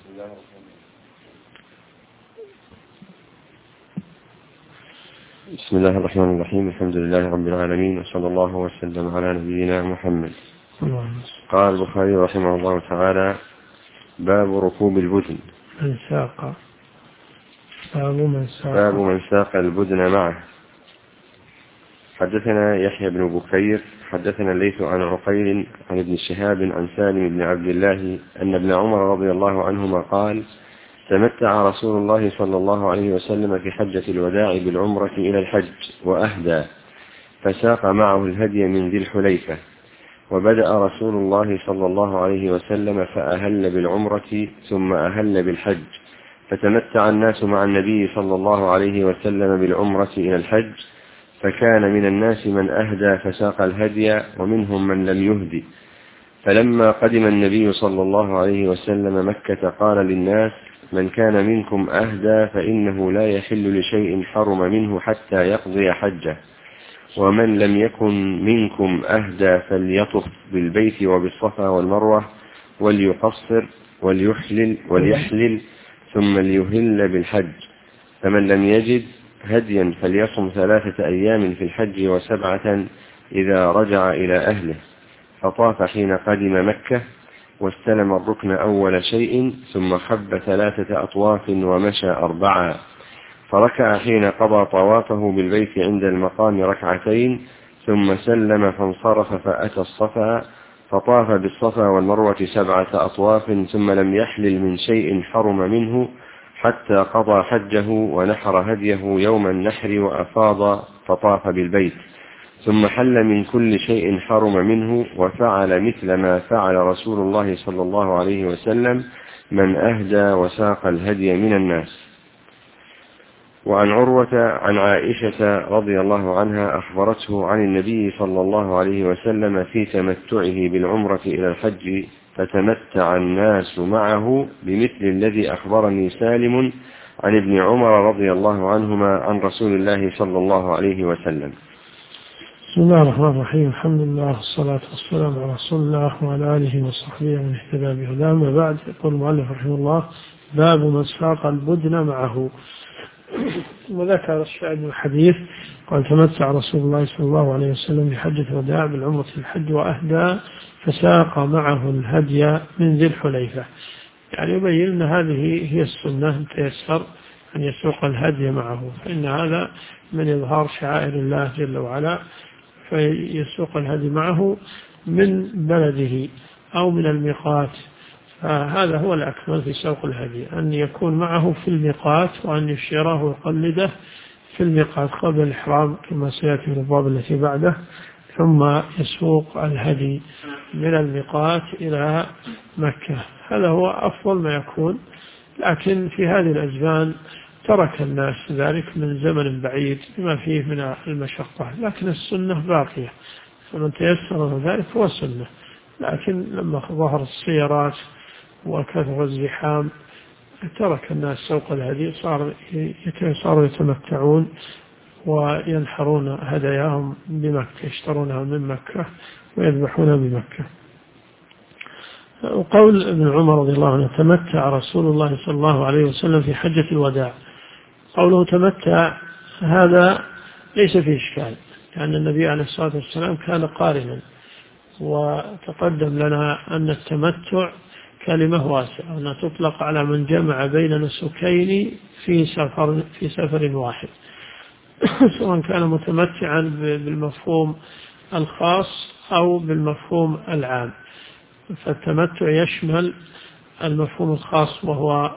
بسم الله الرحمن الرحيم. الحمد لله رب العالمين، وصلى الله وسلم على نبينا محمد. قال البخاري رحمه الله تعالى: باب ركوب البدن. باب من ساق البدن معه. حدثنا يحيى بن بكير حدثنا الليث عن عقيل عن ابن شهاب عن سالم بن عبد الله أن ابن عمر رضي الله عنهما قال: تمتع رسول الله صلى الله عليه وسلم في حجة الوداع بالعمرة إلى الحج وأهدى، فساق معه الهدي من ذي الحليفة. وبدأ رسول الله صلى الله عليه وسلم فأهل بالعمرة ثم أهل بالحج، فتمتع الناس مع النبي صلى الله عليه وسلم بالعمرة إلى الحج، فكان من الناس من أهدى فساق الهدي ومنهم من لم يهدي. فلما قدم النبي صلى الله عليه وسلم مكة قال للناس: من كان منكم أهدى فإنه لا يحل لشيء حرم منه حتى يقضي حجه، ومن لم يكن منكم أهدى فليطف بالبيت وبالصفا والمروة وليقصر وليحلل ثم ليهل بالحج. فمن لم يجد هديا فليصم 3 أيام في الحج و7 إذا رجع إلى أهله. فطاف حين قدم مكة واستلم الركن أول شيء، ثم خب 3 أطواف ومشى 4، فركع حين قضى طوافه بالبيت عند المقام 2 ركعتين، ثم سلم فانصرف فأتى الصفا فطاف بالصفا والمروة 7 أطواف، ثم لم يحلل من شيء حرم منه حتى قضى حجه ونحر هديه يوم النحر وأفاض فطاف بالبيت، ثم حل من كل شيء حرم منه، وفعل مثل ما فعل رسول الله صلى الله عليه وسلم من أهدى وساق الهدي من الناس. وعن عروة عن عائشة رضي الله عنها أخبرته عن النبي صلى الله عليه وسلم في تمتعه بالعمرة إلى الحج، فتمتع الناس معه بمثل الذي أخبرني سالم عن ابن عمر رضي الله عنهما عن رسول الله صلى الله عليه وسلم. بسم الله الرحمن الرحيم. الحمد لله والصلاة والسلام على رسول الله وعلى آله وصحبه ومن اهتدى بهداه. أما بعد، يقول المؤلف رحمه الله: باب من ساق البدن معه. وذكر الشاهد من الحديث قال: تمتع رسول الله صلى الله عليه وسلم بحجة الوداع بالعمرة في الحج وأهدى، فساق معه الهدي من ذي الحليفة. يعني يبين أن هذه هي السنة، تيسر أن يسوق الهدي معه، فإن هذا من إظهار شعائر الله جل وعلا، فيسوق الهدي معه من بلده أو من الميقات. فهذا هو الأكمل في سوق الهدي، أن يكون معه في الميقات، وأن يشيره ويقلده في الميقات قبل الإحرام كما سيأتي في الأبواب التي بعده، ثم يسوق الهدي من الميقات إلى مكة. هذا هو أفضل ما يكون، لكن في هذه الأزمان ترك الناس ذلك من زمن بعيد بما فيه من المشقة، لكن السنة باقية، فمن تيسر ذلك هو السنة. لكن لما ظهر السيارات وكثر الزحام ترك الناس سوق الهدي، صاروا يتمتعون وينحرون هداياهم بمكة، يشترونها من مكة ويذبحونها بمكة. وقول ابن عمر رضي الله عنه: تمتع رسول الله صلى الله عليه وسلم في حجة الوداع. قوله تمتع هذا ليس فيه إشكال، لأن النبي عليه الصلاة والسلام كان قارنا، وتقدم لنا أن التمتع كلمة واسعة، أنها تطلق على من جمع بين نسكين في سفر واحد سواء كان متمتعا بالمفهوم الخاص أو بالمفهوم العام. فالتمتع يشمل المفهوم الخاص، وهو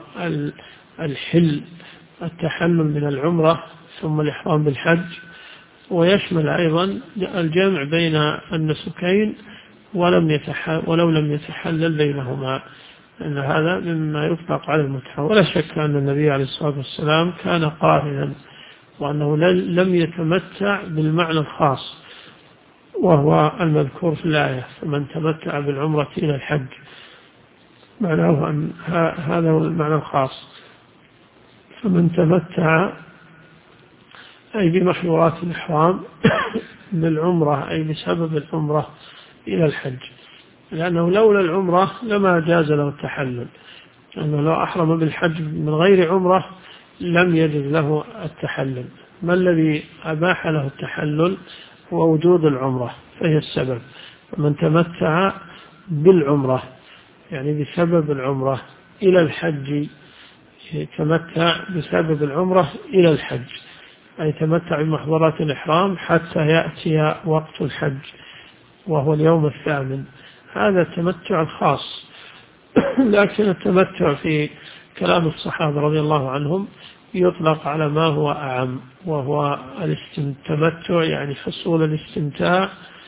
التحلل من العمرة ثم الإحرام بالحج، ويشمل أيضا الجمع بين النسكين ولو لم يتحلل بينهما، أن هذا مما يطلق على المتعة. ولا شك أن النبي عليه الصلاة والسلام كان قارنا، وأنه لم يتمتع بالمعنى الخاص وهو المذكور في الآية: فمن تمتع بالعمرة إلى الحج، معناه أن هذا هو المعنى الخاص. فمن تمتع أي بمحظورات الإحرام بالعمرة، أي بسبب العمرة إلى الحج، لأنه لولا العمرة لما جاز له التحلل. أنه لو أحرم بالحج من غير عمرة لم يجد له التحلل. ما الذي أباح له التحلل؟ هو وجود العمرة، فهي السبب. من تمتع بالعمرة يعني بسبب العمرة إلى الحج، تمتع بسبب العمرة إلى الحج، أي تمتع بمحظورات الإحرام حتى يأتي وقت الحج وهو اليوم الثامن، هذا التمتع الخاص. لكن التمتع في كلام الصحابة رضي الله عنهم يطلق على ما هو أعم، وهو التمتع يعني حصول الاستمتاع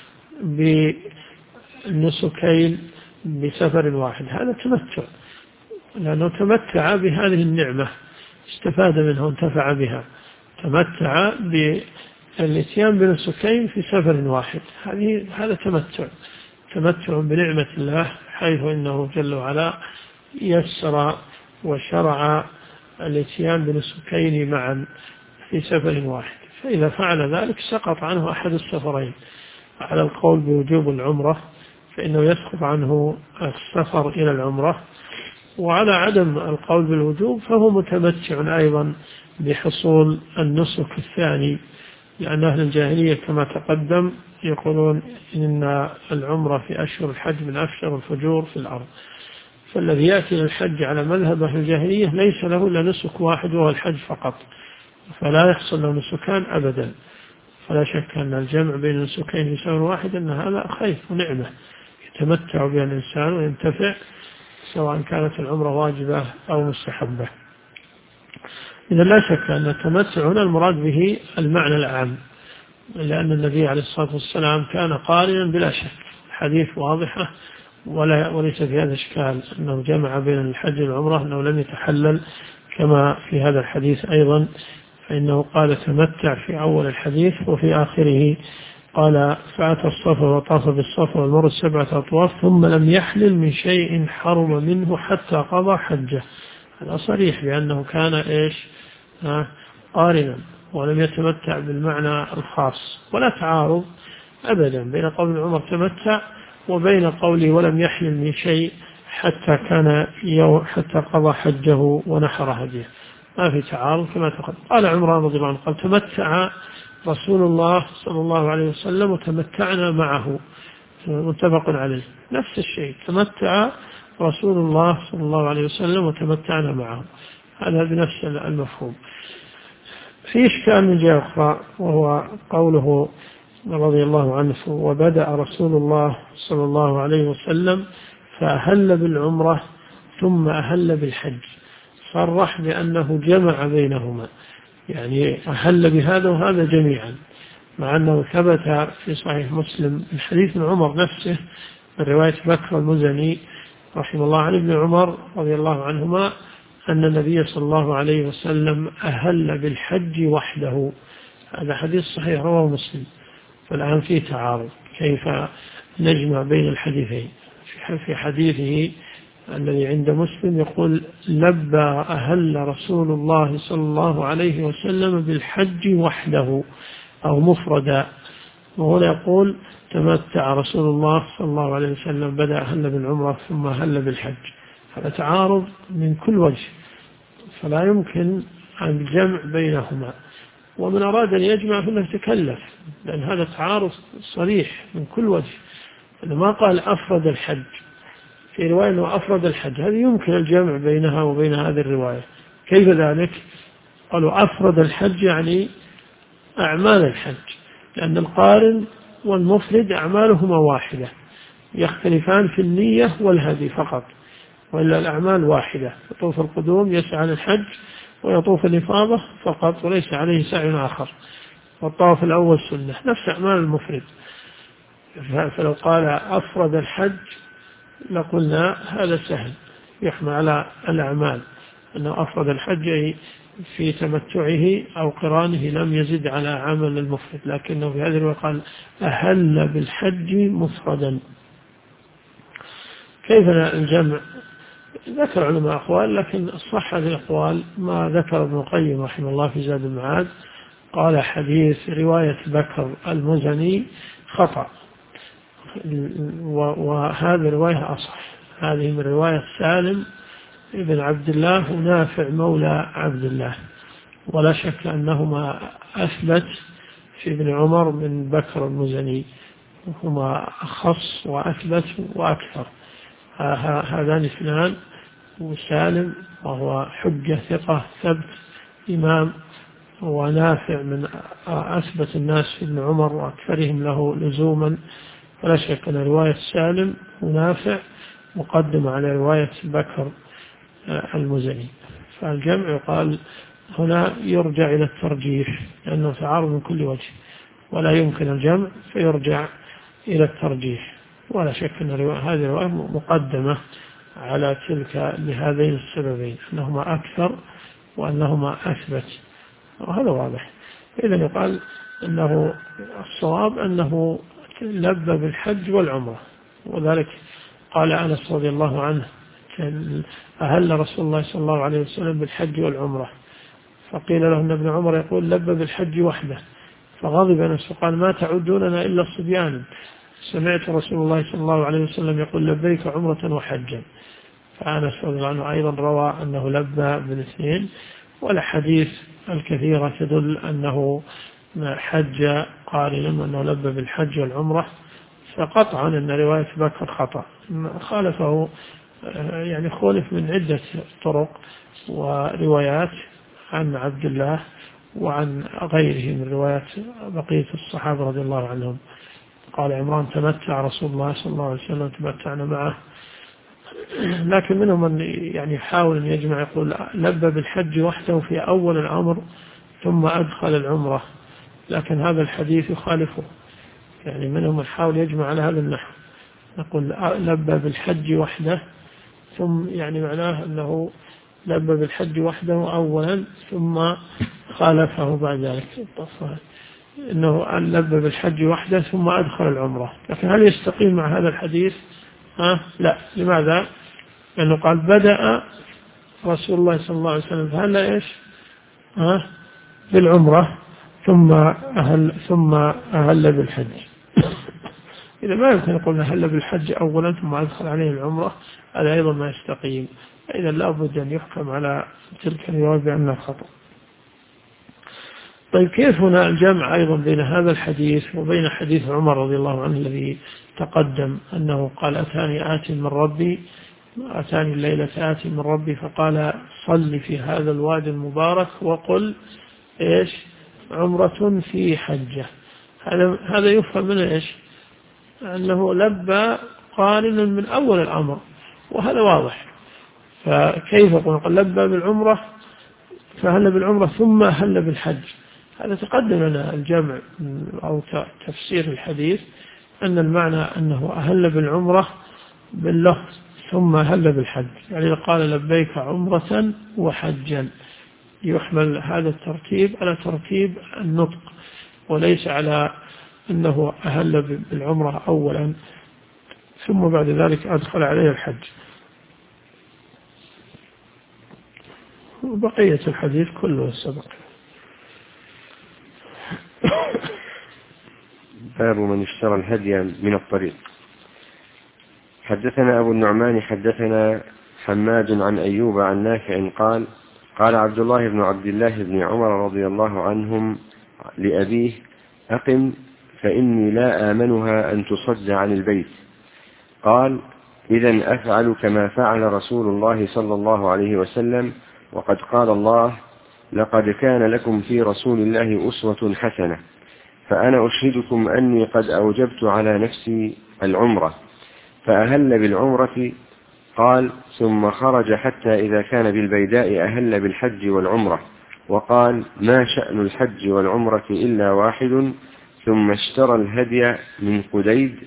بالنسكين بسفر واحد، هذا تمتع، لأنه تمتع بهذه النعمة، استفاد منها وانتفع بها، تمتع بالاتيان بنسكين في سفر واحد، هذا تمتع بنعمة الله، حيث إنه جل وعلا يسر وشرع الاتيان بنسكين معا في سفر واحد. فإذا فعل ذلك سقط عنه أحد السفرين. على القول بوجوب العمرة فإنه يسقط عنه السفر إلى العمرة، وعلى عدم القول بالوجوب فهو متمتع أيضا بحصول النسك الثاني، لأن أهل الجاهلية كما تقدم يقولون إن العمرة في أشهر الحج من أشهر الفجور في الأرض، فالذي يأتي للحج على مذهب أهل الجاهلية ليس له إلا نسك واحد وهو الحج فقط، فلا يحصل له نسكان أبدا. فلا شك أن الجمع بين النسكين في سفر واحد أن هذا خير ونعمة يتمتع بها الإنسان وينتفع، سواء كانت العمرة واجبة أو مستحبة. إذا لا شك أن التمتع هنا المراد به المعنى العام، لأن النبي عليه الصلاة والسلام كان قارنا بلا شك، حديث واضحة وليس في هذا إشكال أنه جمع بين الحج والعمرة، أنه لم يتحلل كما في هذا الحديث أيضا، فإنه قال تمتع في أول الحديث، وفي آخره قال فأتى الصفا وطاف بالصفا والمرء 7 أطواف ثم لم يحلل من شيء حرم منه حتى قضى حجه. هذا صريح بأنه كان قارنا ولم يتمتع بالمعنى الخاص، ولا تعارض أبدا بين قول عمر تمتع وبين قوله ولم يحلل من شيء حتى قضى حجه ونحر هديه، ما في تعارض كما تقدم. قال عمران رضي الله عنه قال تمتع رسول الله صلى الله عليه وسلم وتمتعنا معه، متفق عليه، نفس الشيء، تمتع رسول الله صلى الله عليه وسلم وتمتعنا معه، هذا بنفس المفهوم. في إشكال من جهة أخرى، وهو قوله رضي الله عنه وبدأ رسول الله صلى الله عليه وسلم فأهل بالعمرة ثم أهل بالحج، صرح بأنه جمع بينهما، يعني أهل بهذا وهذا جميعا، مع أنه ثبت في صحيح مسلم من حديث عمر نفسه من رواية بكر المزني رحمه الله عن ابن عمر رضي الله عنهما أن النبي صلى الله عليه وسلم أهل بالحج وحده، هذا حديث صحيح رواه مسلم. فالآن فيه تعارض، كيف نجمع بين الحديثين؟ في حديثه الذي عند مسلم يقول لبى أهل رسول الله صلى الله عليه وسلم بالحج وحده أو مفردا، وهنا يقول تمتع رسول الله صلى الله عليه وسلم بدأ أهل بالعمرة ثم أهل بالحج، هذا تعارض من كل وجه، فلا يمكن الجمع بينهما، ومن أراد أن يجمع فليتكلف، لأن هذا تعارض صريح من كل وجه. ما قال أفرد الحج، في رواية أنه أفرد الحج، هذه يمكن الجمع بينها وبين هذه الرواية. كيف ذلك؟ قالوا أفرد الحج يعني أعمال الحج، لأن القارن والمفرد أعمالهما واحدة، يختلفان في النية والهدي فقط، وإلا الأعمال واحدة، يطوف القدوم يسعى للحج ويطوف الإفاضة فقط وليس عليه سعي آخر، والطواف الأول سنة، نفس أعمال المفرد. فلو قال أفرد الحج لقلنا هذا سهل يحمل على الأعمال، أنه أفرد الحج في تمتعه أو قرانه لم يزد على عمل المفرد، لكنه في هذه الرواية قال أهل بالحج مفردا. كيف الجمع؟ ذكر علماء أقوال، لكن الصح هذه الأقوال ما ذكر ابن القيم رحمه الله في زاد المعاد، قال حديث رواية بكر المزني خطأ، وهذه الرواية أصح، هذه من رواية سالم بن عبد الله ونافع مولى عبد الله، ولا شك أنهما أثبت في ابن عمر من بكر المزني، هما أخص وأثبت وأكثر. هذان اثنان، وسالم وهو حجة ثقة ثبت إمام، ونافع من أثبت الناس في ابن عمر وأكثرهم له لزوما. ولا شك أن رواية سالم ونافع مقدمة على رواية بكر المزني. فالجمع يقال هنا يرجع إلى الترجيح لأنه تعارض من كل وجه، ولا يمكن الجمع فيرجع إلى الترجيح. ولا شك أن هذه الرواية مقدمة على تلك لهذين السببين، أنهما أكثر وأنهما أثبت، وهذا واضح. إذن يقال أنه الصواب أنه لبى بالحج والعمرة، وذلك قال أنس رضي الله عنه أهل رسول الله صلى الله عليه وسلم بالحج والعمرة، فقيل له أن ابن عمر يقول لبى بالحج وحده، فغضب أنس وقال ما تعدوننا إلا الصبيان، سمعت رسول الله صلى الله عليه وسلم يقول لبيك عمرة وحجا. فأنس رضي الله عنه أيضا روى أنه لبى بالاثنين، والحديث الكثيرة تدل أنه حج قارنا وأنه لبى بالحج والعمرة، فقطعا أن رواية بكر خطأ. خالفه يعني خولف من عدة طرق وروايات عن عبد الله وعن غيره من روايات بقية الصحابة رضي الله عنهم. قال عمران تمتع رسول الله صلى الله عليه وسلم تمتعنا معه، لكن منهم من يعني يحاول أن يجمع يقول لبى بالحج وحده في أول الأمر ثم أدخل العمرة، لكن هذا الحديث يخالفه. يعني منهم من حاول يجمع على هذا النحو، نقول لبى بالحج وحده، ثم يعني معناه أنه لبى بالحج وحده أولا ثم خالفه بعد ذلك، أنه لبى بالحج وحده ثم أدخل العمرة. لكن هل يستقيم مع هذا الحديث؟ لا. لماذا؟ لأنه قال بدأ رسول الله صلى الله عليه وسلم فهل إيش بالعمرة ثم أهل بالحج. إذا ما يمكن يقول أهل بالحج أولا ثم أدخل عليه العمرة، هذا أيضا ما يستقيم. إذا لا بد أن يحكم على تلك الرواية بأنها خطأ. طيب كيف هنا الجمع أيضا بين هذا الحديث وبين حديث عمر رضي الله عنه الذي تقدم أنه قال أتاني الليلة آت من ربي فقال صل في هذا الوادي المبارك وقل إيش عمرة في حجة. هذا يفهم من إيش أنه لبى قارنا من أول الأمر، وهذا واضح. فكيف يقول لبى بالعمرة فهل بالعمرة ثم هل بالحج؟ هذا تقدم لنا الجمع أو تفسير الحديث أن المعنى أنه أهل بالعمرة باللفظ ثم هل بالحج، يعني قال لبيك عمرة وحجا، يحمل هذا الترتيب على ترتيب النطق وليس على أنه أهل بالعمرة أولا ثم بعد ذلك أدخل عليه الحج. بقية الحديث كله سبق. باب من اشترى الهدي من الطريق. حدثنا أبو النعمان حدثنا حماد عن أيوب عن نافع قال قال عبد الله بن عبد الله بن عمر رضي الله عنهم لأبيه أقم فإني لا آمنها أن تصد عن البيت. قال إذن أفعل كما فعل رسول الله صلى الله عليه وسلم، وقد قال الله لقد كان لكم في رسول الله أسوة حسنة. فأنا أشهدكم أني قد أوجبت على نفسي العمرة. فأهل بالعمرة. قال ثم خرج حتى إذا كان بالبيداء أهل بالحج والعمرة، وقال ما شأن الحج والعمرة إلا واحد. ثم اشترى الهدي من قديد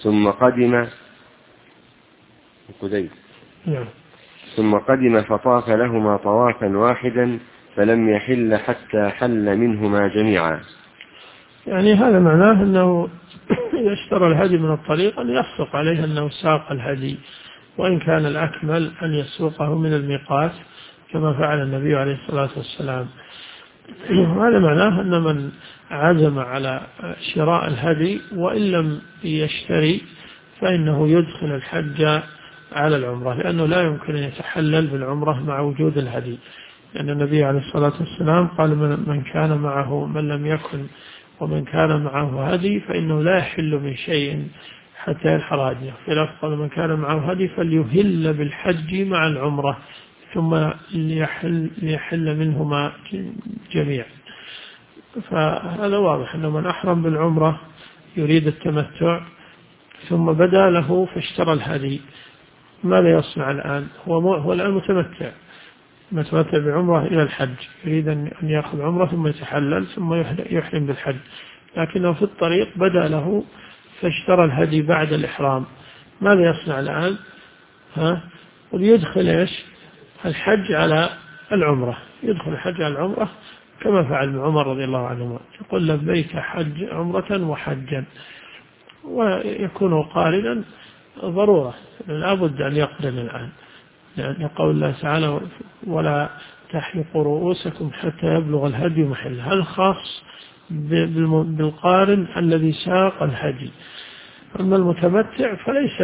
ثم قدم فطاف لهما طوافا واحدا فلم يحل حتى حل منهما جميعا. يعني هذا معناه أنه إذا اشترى الهدي من الطريق أن يصدق عليه أنه ساق الهدي، وإن كان الأكمل أن يسوقه من الميقات كما فعل النبي عليه الصلاة والسلام. هذا معناه أن من عزم على شراء الهدي وإن لم يشتري فإنه يدخل الحج على العمرة، لأنه لا يمكن أن يتحلل بالعمرة مع وجود الهدي، لأن النبي عليه الصلاة والسلام قال من كان معه من لم يكن ومن كان معه هدي فإنه لا يحل من شيء حتى ينحر هديه. في لفظ من كان معه هدي فليهل بالحج مع العمرة ثم ليحل منهما جميعا. فهذا واضح أنه من أحرم بالعمرة يريد التمتع ثم بدا له فاشترى الهدي، ماذا يصنع الآن؟ هو الآن متمتع بعمرة إلى الحج، يريد أن يأخذ عمرة ثم يتحلل ثم يحرم بالحج، لكنه في الطريق بدا له فاشترى الهدي بعد الإحرام، ماذا يصنع الآن؟ وليدخل الحج على العمرة، يدخل الحج على العمرة كما فعل ابن عمر رضي الله عنهما، يقول لبيك حج عمرة وحجا، ويكون قارنا ضرورة، لا بد أن يقرن الآن، لأن قول الله تعالى ولا تحلقوا رؤوسكم حتى يبلغ الهدي محله، هذا خاص بالقارن الذي ساق الهدي. أما المتمتع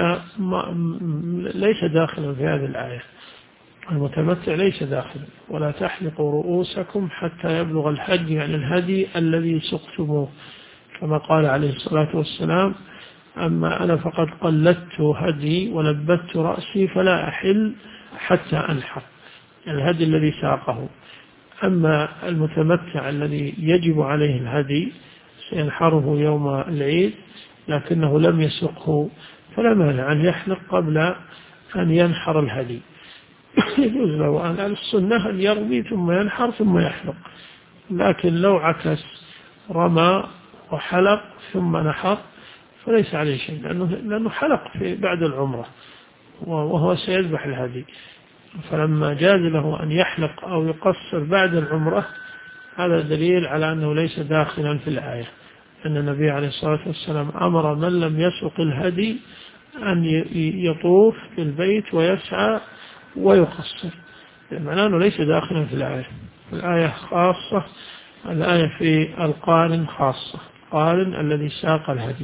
ليس داخلا في هذه الآية، المتمتع ليس داخلا، ولا تحلقوا رؤوسكم حتى يبلغ الهدي، يعني الهدي الذي سقتموه، كما قال عليه الصلاة والسلام أما أنا فقد قلدت هدي ولبت رأسي فلا أحل حتى أنحر، الهدي الذي ساقه. أما المتمتع الذي يجب عليه الهدي سينحره يوم العيد لكنه لم يسقه فلا مانع أن يحلق قبل أن ينحر الهدي، يجوز له أن السنة أن يرمي ثم ينحر ثم يحلق، لكن لو عكس رمى وحلق ثم نحر فليس عليه شيء، لأنه حلق بعد العمرة وهو سيذبح الهدي، فلما جاز له أن يحلق أو يقصر بعد العمرة هذا دليل على أنه ليس داخلا في الآية، أن النبي عليه الصلاة والسلام أمر من لم يسق الهدي أن يطوف في البيت ويسعى ويقصر، معناه أنه ليس داخلا في الآية. الآية خاصة، الآية في القارن خاصة، القارن الذي ساق الهدي.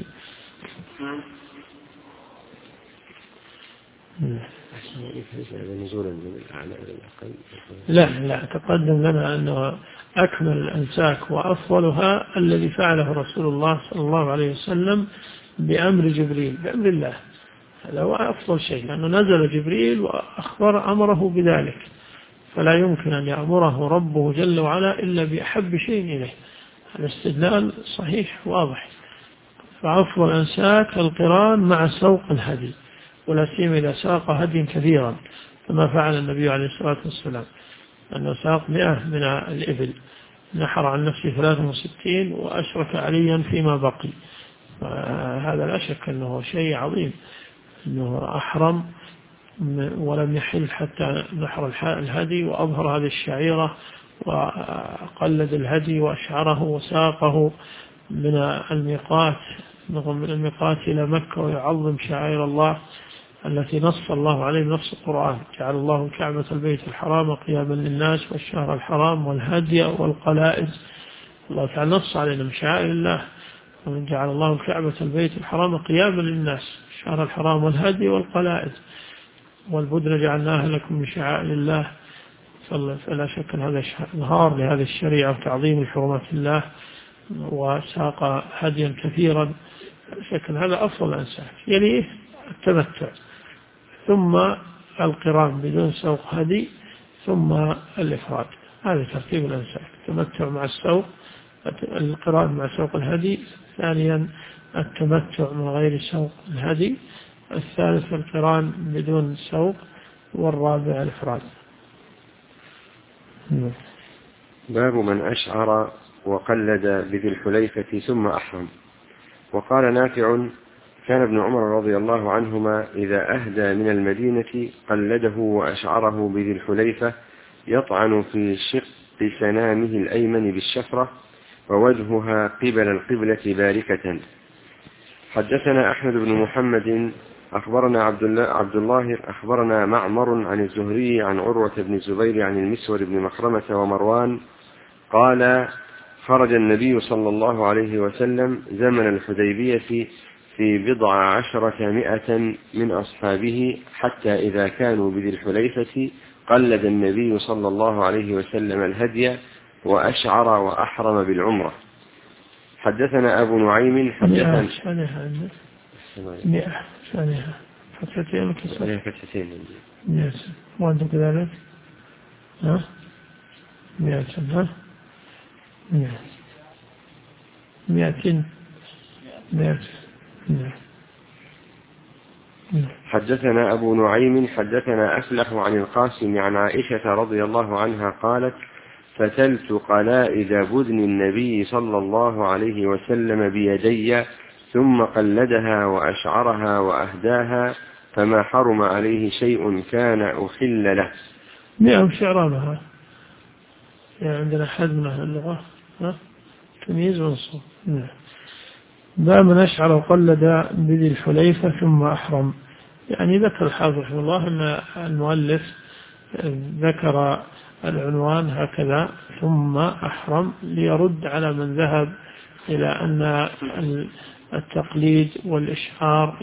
لا تقدم لنا أنه أكمل الأنساك وأفضلها الذي فعله رسول الله صلى الله عليه وسلم بأمر جبريل، بأمر الله، هذا هو أفضل شيء، لأنه نزل جبريل أمره بذلك، فلا يمكن أن يأمره ربه جل وعلا إلا بأحب شيء إليه، الاستدلال صحيح واضح. فأفضل أنساك القران مع سوق الهدي، ولا سيما إذا ساق هدي كثيرا كما فعل النبي عليه الصلاة والسلام، أنه ساق 100 من الإبل، نحر عن نفسه 63 وأشرك عليا فيما بقي، هذا لا شك أنه شيء عظيم، أنه أحرم ولم يحل حتى نحر الهدي وأظهر هذه الشعيرة وقلد الهدي وأشعره وساقه من الميقات إلى مكة ويعظم شعائر الله التي نص الله عليه بنص القرآن، جعل الله كعبة البيت الحرام قياما للناس والشهر الحرام والهدي والقلائد، الله تعالى نص علينا من شعائر الله، ومن جعل الله كعبة البيت الحرام قياما للناس الشهر الحرام والهدي والقلائد والبدن جعلناها لكم من شعائر الله، فلا شك أن هذا إظهار لهذه الشريعة وتعظيم حرمات الله، وساق هديا كثيرا، شك أن هذا أفضل الأنساك، يليه التمتع ثم القران بدون سوق هدي ثم الإفراد، هذا ترتيب الأنساك، التمتع مع السوق، القران مع سوق الهدي، ثانيا التمتع من غير سوق الهدي، الثالث القران بدون سوق، والرابع الإفراد. باب من أشعر وقلد بذي الحليفة ثم أحرم. وقال نافع كان ابن عمر رضي الله عنهما إذا أهدى من المدينة قلده وأشعره بذي الحليفة يطعن في شق سنامه الأيمن بالشفرة ووجهها قبل القبلة باركة. حدثنا أحمد بن محمد أخبرنا عبد الله أخبرنا معمر عن الزهري عن عروة بن الزبير عن المسور بن مخرمة ومروان قال خرج النبي صلى الله عليه وسلم زمن الحديبية في 17 من أصحابه، حتى إذا كانوا بذي الحليفة قلد النبي صلى الله عليه وسلم الهدي وأشعر وأحرم بالعمرة. حدثنا أبو نعيم حدثنا فتحتين وأنت كذلك 200. حدثنا أبو نعيم حدثنا أفلح عن القاسم عن عائشة رضي الله عنها قالت: فتلت قلائد بدن النبي صلى الله عليه وسلم بيدي، ثم قلدها وأشعرها وأهداها، فما حرم عليه شيء كان أحل له. نعم شعرانها، يعني عندنا حد من اللغة تمييز ونصب. باب من أشعر وقلد بذي الحليفة ثم أحرم. يعني ذكر الحافظ رحمه الله أن المؤلف ذكر العنوان هكذا ثم أحرم ليرد على من ذهب إلى أن التقليد والإشعار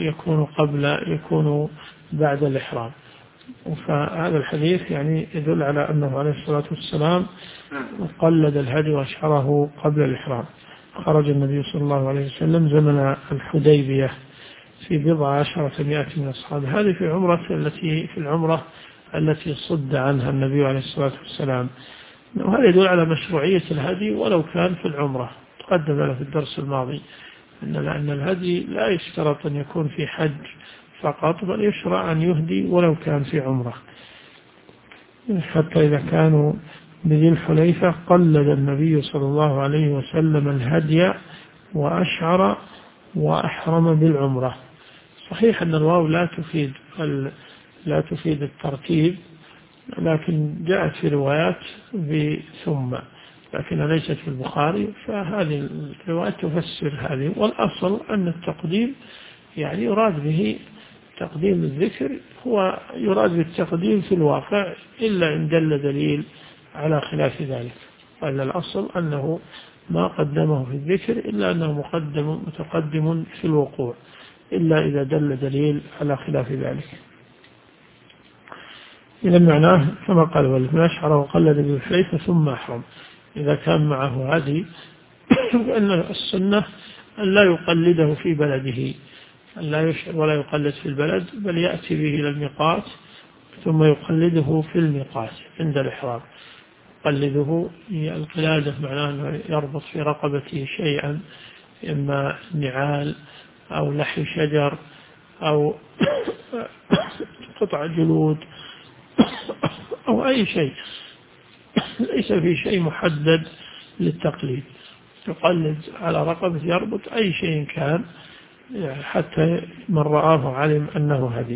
يكون بعد الإحرام. فهذا الحديث يعني يدل على أنه عليه الصلاة والسلام قلد الهدي وأشعره قبل الإحرام. خرج النبي صلى الله عليه وسلم زمن الحديبية في 17 من أصحابه. هذه في العمرة التي صد عنها النبي عليه الصلاة والسلام. وهذا يدل على مشروعية الهدي ولو كان في العمرة. تقدم لنا في الدرس الماضي أن الهدي لا يشترط أن يكون في حج فقط، بل يشرع أن يهدي ولو كان في عمرة. حتى إذا كانوا بذي الحليفة قلد النبي صلى الله عليه وسلم الهدي وأشعر وأحرم بالعمرة. صحيح أن الواو لا تفيد الترتيب، لكن جاءت في روايات بثم، لكنها ليست في البخاري، فهذه الروايات تفسر هذه. والأصل أن التقديم يعني يراد به تقديم الذكر، هو يراد بالتقديم في الواقع إلا إن دل دليل على خلاف ذلك. وأن الأصل أنه ما قدمه في الذكر إلا أنه متقدم في الوقوع، إلا إذا دل دليل على خلاف ذلك. إذا معناه كما قال: والذي أشعر وقلد بالحليفة ثم أحرم. إذا كان معه هدي فإن السنة أن لا يقلده في بلده، أن لا يشعر ولا يقلد في البلد، بل يأتي به إلى الميقات ثم يقلده في الميقات عند الإحرام. يقلده القلادة معناه أنه يربط في رقبته شيئا، إما نعال أو لحي شجر أو قطع جلود أو أي شيء، ليس في شيء محدد للتقليد. يقلد على رقبة، يربط أي شيء كان، حتى من رآه علم أنه هدي.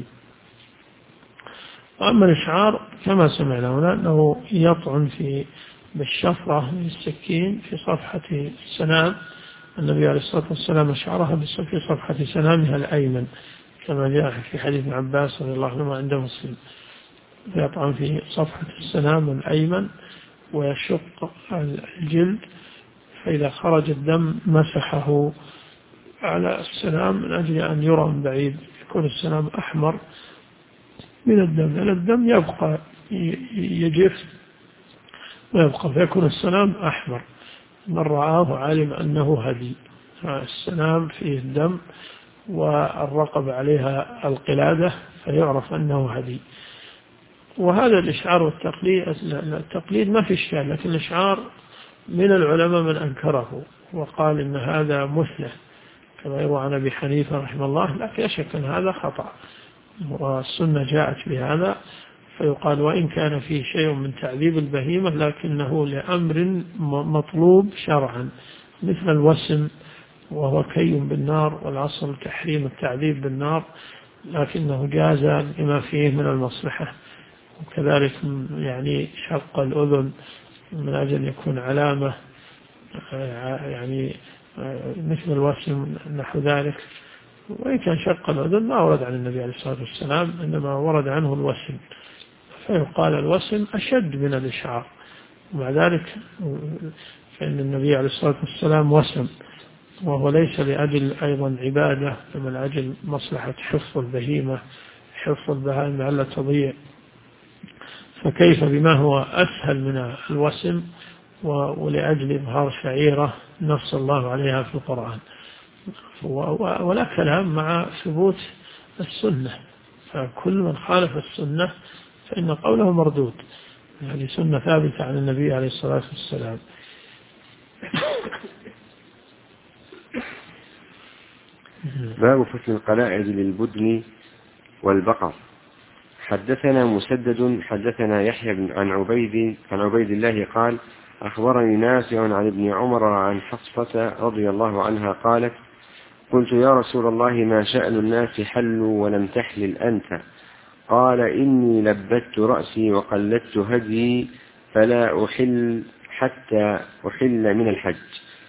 وأما الإشعار كما سمعنا هنا أنه يطعن بالشفرة بالسكين في صفحة السنام. النبي عليه الصلاة والسلام أشعرها في صفحة سنامها الأيمن، كما جاء في حديث ابن عباس رضي الله عنه عند مسلم. يطعن في صفحة السنام الأيمن ويشق الجلد، فإذا خرج الدم مسحه على السنام من أجل أن يرى من بعيد، يكون السنام أحمر من الدم، لأن الدم يبقى يجف ويبقى، فيكون السنام أحمر. من رآه علم أنه هدي. السنام فيه الدم والرقب عليها القلادة، فيعرف أنه هدي. وهذا الإشعار والتقليد، التقليد ما في إشكال، لكن الإشعار من العلماء من أنكره وقال إن هذا مثله، كما يروى عن أبي حنيفة رحمه الله، لكن لا شك أن هذا خطأ، والسنة جاءت بهذا. فيقال: وإن كان فيه شيء من تعذيب البهيمة، لكنه لأمر مطلوب شرعا، مثل الوسم وهو كي بالنار، والأصل تحريم التعذيب بالنار، لكنه جاز لما فيه من المصلحة. وكذلك يعني شق الأذن من أجل يكون علامة، يعني مثل الوسم نحو ذلك. وإن كان شق الأذن ما ورد عن النبي عليه الصلاة والسلام، إنما ورد عنه الوسم، فيقال الوسم أشد من الإشعار. ومع ذلك فإن النبي عليه الصلاة والسلام وسم وهو ليس لأجل أيضا عبادة، بل لأجل مصلحة حفظ البهيمة، حفظ البهائم لئلا تضيع. فكيف بما هو أسهل من الوسم، ولأجل إظهار شعيرة نص الله عليها في القرآن. ولا كلام مع ثبوت السنة، فكل من خالف السنة فإن قوله مردود. هذه سنة ثابتة عن النبي عليه الصلاة والسلام. باب فصل القلائد للبدن والبقر. حدثنا مسدد حدثنا يحيى عن عبيد الله قال أخبرني نافع عن ابن عمر عن حفصة رضي الله عنها قالت قلت يا رسول الله ما شأن الناس حلوا ولم تحلل أنت؟ قال إني لبت رأسي وقلدت هدي فلا أحل حتى أحل من الحج.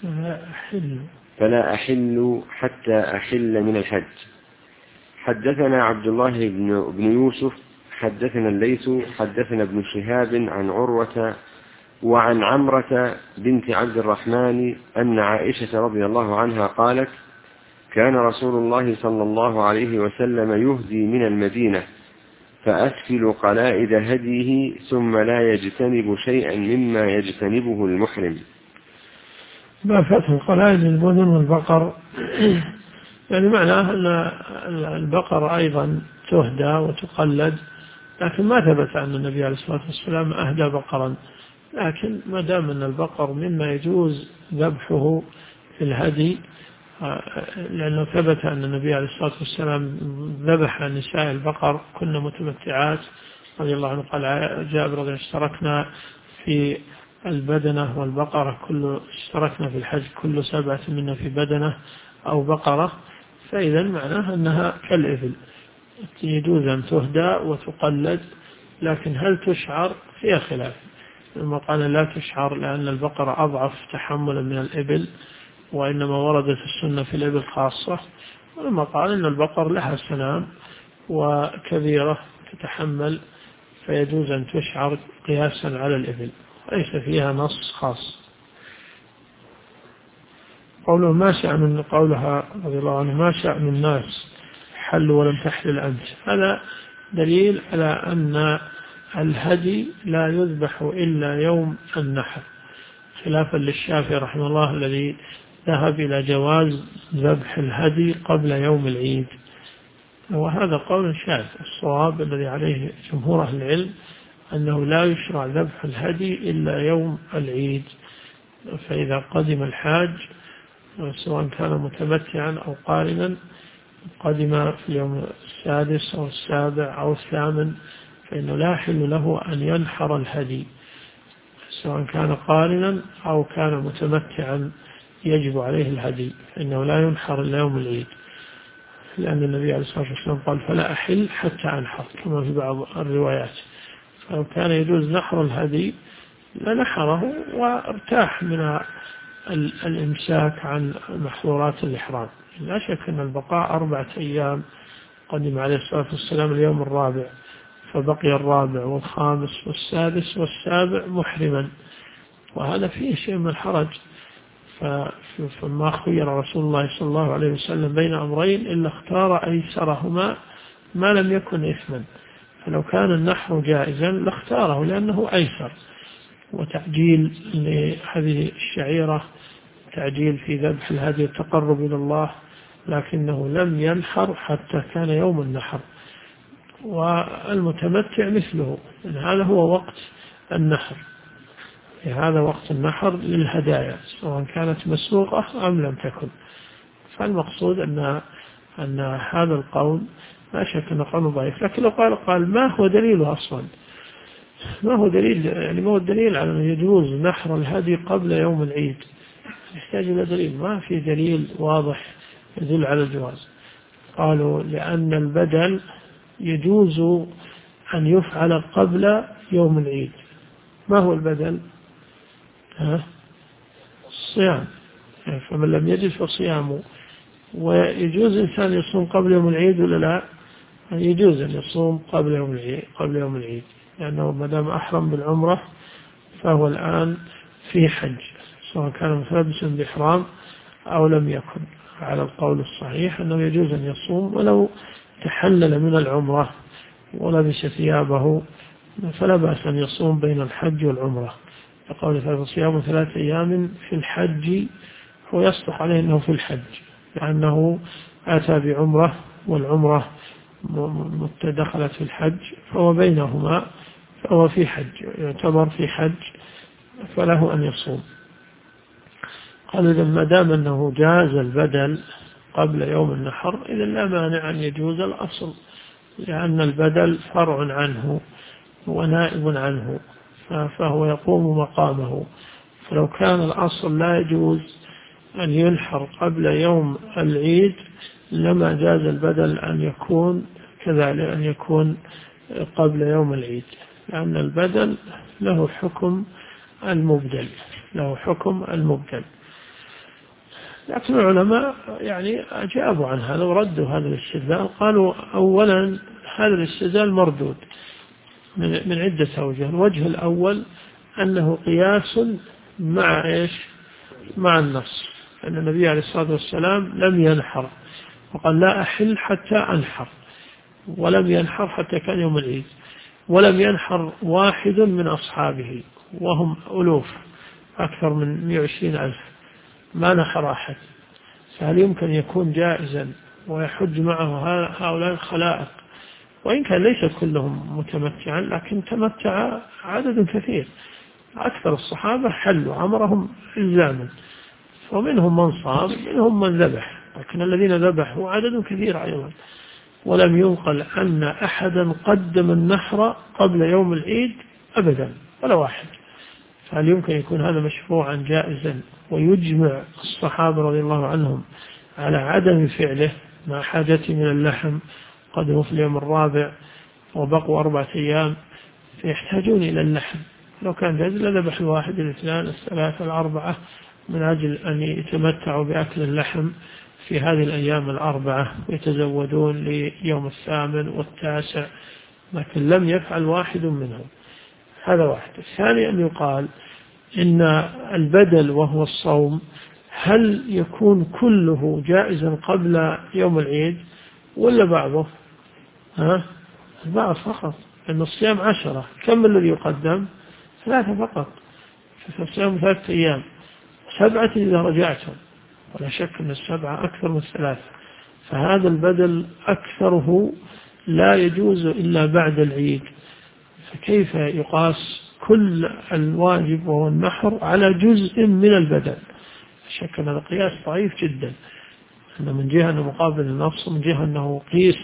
فلا أحل حتى أحل من الحج. حدثنا عبد الله بن يوسف حدثنا الليث حدثنا ابن شهاب عن عروة وعن عمرة بنت عبد الرحمن أن عائشة رضي الله عنها قالت كان رسول الله صلى الله عليه وسلم يهدي من المدينة فأسفل قلائد هديه ثم لا يجتنب شيئا مما يجتنبه المحرم. ما فتح القلائد للبدن والبقر يعني معناه أن البقر أيضا تهدى وتقلد، لكن ما ثبت أن النبي عليه الصلاة والسلام أهدى بقرا. لكن ما دام أن البقر مما يجوز ذبحه في الهدي، لأنه ثبت أن النبي عليه الصلاة والسلام ذبح نساء البقر كن متمتعات رضي الله عنه. قال جابر رضي اشتركنا في البدنة والبقرة، اشتركنا في الحج كل 7 منا في بدنة أو بقرة. فإذا معناه أنها كالإبل يجوز أن تهدى وتقلد، لكن هل تشعر فيها خلاف. لما قال لا تشعر لأن البقرة أضعف تحملا من الإبل، وإنما وردت السنة في الإبل خاصة. ولما قال أن البقر لها سنام وكبيرة تتحمل فيجوز أن تشعر قياسا على الإبل، ليس فيها نص خاص. قوله ما شأن، قولها رضي الله عنه ما شأن الناس حلوا ولم تحلل أنت، هذا دليل على أن الهدي لا يذبح إلا يوم النحر، خلافا للشافعي رحمه الله الذي ذهب إلى جواز ذبح الهدي قبل يوم العيد. وهذا قول شاذ. الصواب الذي عليه جمهور أهل العلم أنه لا يشرع ذبح الهدي إلا يوم العيد. فإذا قدم الحاج سواء كان متمتعا أو قارنا، قدم في اليوم 6 أو 7 أو 8، فإنه لا يحل له أن ينحر الهدي سواء كان قارنا أو كان متمتعا يجب عليه الهدي، فإنه لا ينحر إلا يوم العيد، لأن النبي عليه الصلاة والسلام قال فلا أحل حتى أنحر كما في بعض الروايات. فلو كان يجوز نحر الهدي لنحره وارتاح من الإمساك عن محظورات الإحرام. لا شك أن البقاء 4 أيام، قدم عليه الصلاة والسلام اليوم 4، فبقي 4 والخامس والسادس والسابع محرما، وهذا فيه شيء من الحرج. فما خير رسول الله صلى الله عليه وسلم بين أمرين إلا اختار أيسرهما ما لم يكن إثما، فلو كان النحر جائزا لاختاره لأنه أيسر، وتعجيل لهذه الشعيرة تعجيل في ذبح الهدي التقرب إلى الله، لكنه لم ينحر حتى كان يوم النحر. والمتمتع مثله، هذا هو وقت النحر، هذا وقت النحر للهدايا سواء كانت مسروقة أم لم تكن. فالمقصود أن هذا القول لا شك أنه قول ضعيف، لكن لو قال ما هو دليله أصلا، ما هو دليل، يعني ما هو الدليل على أن يجوز نحر الهدي قبل يوم العيد، يحتاج إلى دليل. ما في دليل واضح يدل على الجواز. قالوا لأن البدل يجوز أن يفعل قبل يوم العيد. ما هو البدل؟ الصيام، فمن لم يجد فصيامه. ويجوز إنسان يصوم قبل يوم العيد ولا لا؟ يجوز أن يصوم قبل يوم العيد لأنه ما دام أحرم بالعمرة فهو الآن في حج، سواء كان متلبسا بإحرام أو لم يكن. على القول الصحيح أنه يجوز أن يصوم ولو تحلل من العمرة ولبس ثيابه، فلا بأس أن يصوم بين الحج والعمرة، يقول فصيام 3 أيام في الحج، هو يصلح عليه أنه في الحج لأنه أتى بعمرة والعمرة دخلت في الحج، فهو بينهما، فهو في حج، يعتبر في حج، فله أن يصوم. قال إذا ما دام أنه جاز البدل قبل يوم النحر إذا لا مانع أن يجوز الأصل، لأن البدل فرع عنه ونائب عنه، فهو يقوم مقامه. فلو كان الأصل لا يجوز أن ينحر قبل يوم العيد لما جاز البدل أن يكون كذلك، أن يكون قبل يوم العيد، لأن البدل له حكم المبدل، له حكم المبدل. لكن العلماء يعني أجابوا عن هذا وردوا هذا الاستدلال، قالوا أولا هذا الاستدلال مردود من عدة أوجه. الوجه الأول أنه قياس مع إيش؟ مع النص، أن النبي عليه الصلاة والسلام لم ينحر وقال لا أحل حتى أنحر، ولم ينحر حتى كان يوم العيد، ولم ينحر واحد من أصحابه وهم ألوف أكثر من 120,000، ما نحر أحد. فهل يمكن يكون جائزا ويحج معه هؤلاء الخلائق؟ وإن كان ليس كلهم متمتعا لكن تمتع عدد كثير، أكثر الصحابة حلوا عمرهم إلزاما، ومنهم من صام منهم من ذبح، لكن الذين ذبحوا عدد كثير أيضا. ولم ينقل أن أحدا قدم النحر قبل يوم العيد أبدا ولا واحد. فهل يمكن يكون هذا مشروعا جائزا ويجمع الصحابة رضي الله عنهم على عدم فعله مع حاجته من اللحم، قدموا في اليوم الرابع وبقوا 4 أيام فيحتاجون إلى اللحم، لو كان جائز لذبح الواحد الاثنان الثلاثة الأربعة من أجل أن يتمتعوا بأكل اللحم في هذه الأيام 4 ويتزودون ليوم 8 و9، لكن لم يفعل واحد منهم. هذا واحد. الثاني أن يقال إن البدل وهو الصوم هل يكون كله جائزا قبل يوم العيد ولا بعضه؟ البعض فقط، لأن الصيام 10، كم الذي يقدم؟ 3 فقط، فالصيام 3 أيام، 7 إذا رجعتم، ولا شك أن 7 أكثر من 3، فهذا البدل أكثره لا يجوز إلا بعد العيد، فكيف يقاس كل الواجب وهو النحر على جزء من البدل؟ شك أن هذا قياس ضعيف جدا، أنه من جهة أنه مقابل النص، ومن جهة أنه قيس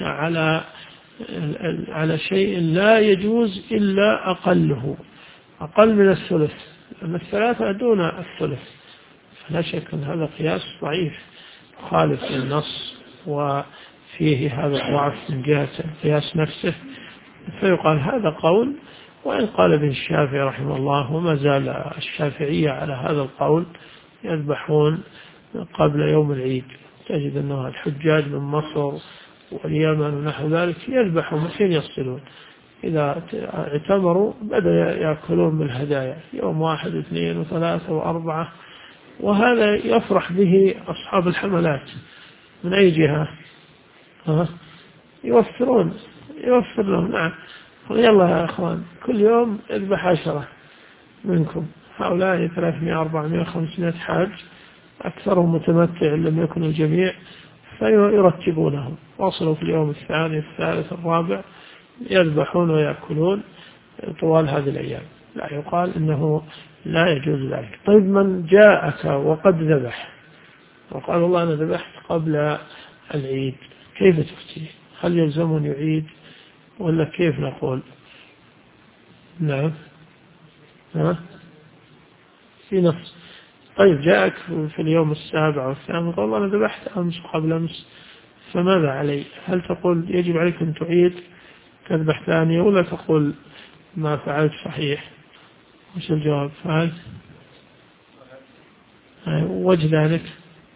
على شيء لا يجوز إلا أقله، أقل من الثلث، أما 3 دون الثلث، فلا شك أن هذا قياس ضعيف خالف للنص وفيه هذا الضعف من جهة القياس نفسه. فيقال هذا قول، وإن قال ابن الشافعي رحمه الله، وما زال الشافعية على هذا القول، يذبحون قبل يوم العيد، تجد أنه الحجاج من مصر واليمن ونحو ذلك يذبحون حين يصلون، إذا اعتمروا بدأ يأكلون من الهدايا يوم 1 و2 و3 و4، وهذا يفرح به أصحاب الحملات. من أي جهة؟ يوفر لهم. نعم، يلا يا أخوان كل يوم اذبح 10 منكم، هؤلاء 300 400 500 حاج، أكثرهم متمتع لم يكن الجميع، فيرتبونهم، وصلوا في اليوم الثاني الثالث الرابع يذبحون ويأكلون طوال هذه الأيام. لا يقال إنه لا يجوز ذلك. طيب من جاءك وقد ذبح وقال والله أنا ذبحت قبل العيد، كيف تفتي؟ هل يلزم يعيد ولا كيف نقول؟ نعم، في نص. طيب جاءك في اليوم السابع والثامن قال والله أنا ذبحت أمس قبل أمس، فماذا علي؟ هل تقول يجب عليك أن تعيد تذبح ثانية، ولا تقول ما فعلت صحيح؟ وش الجواب؟ فعلت وجه ذلك؟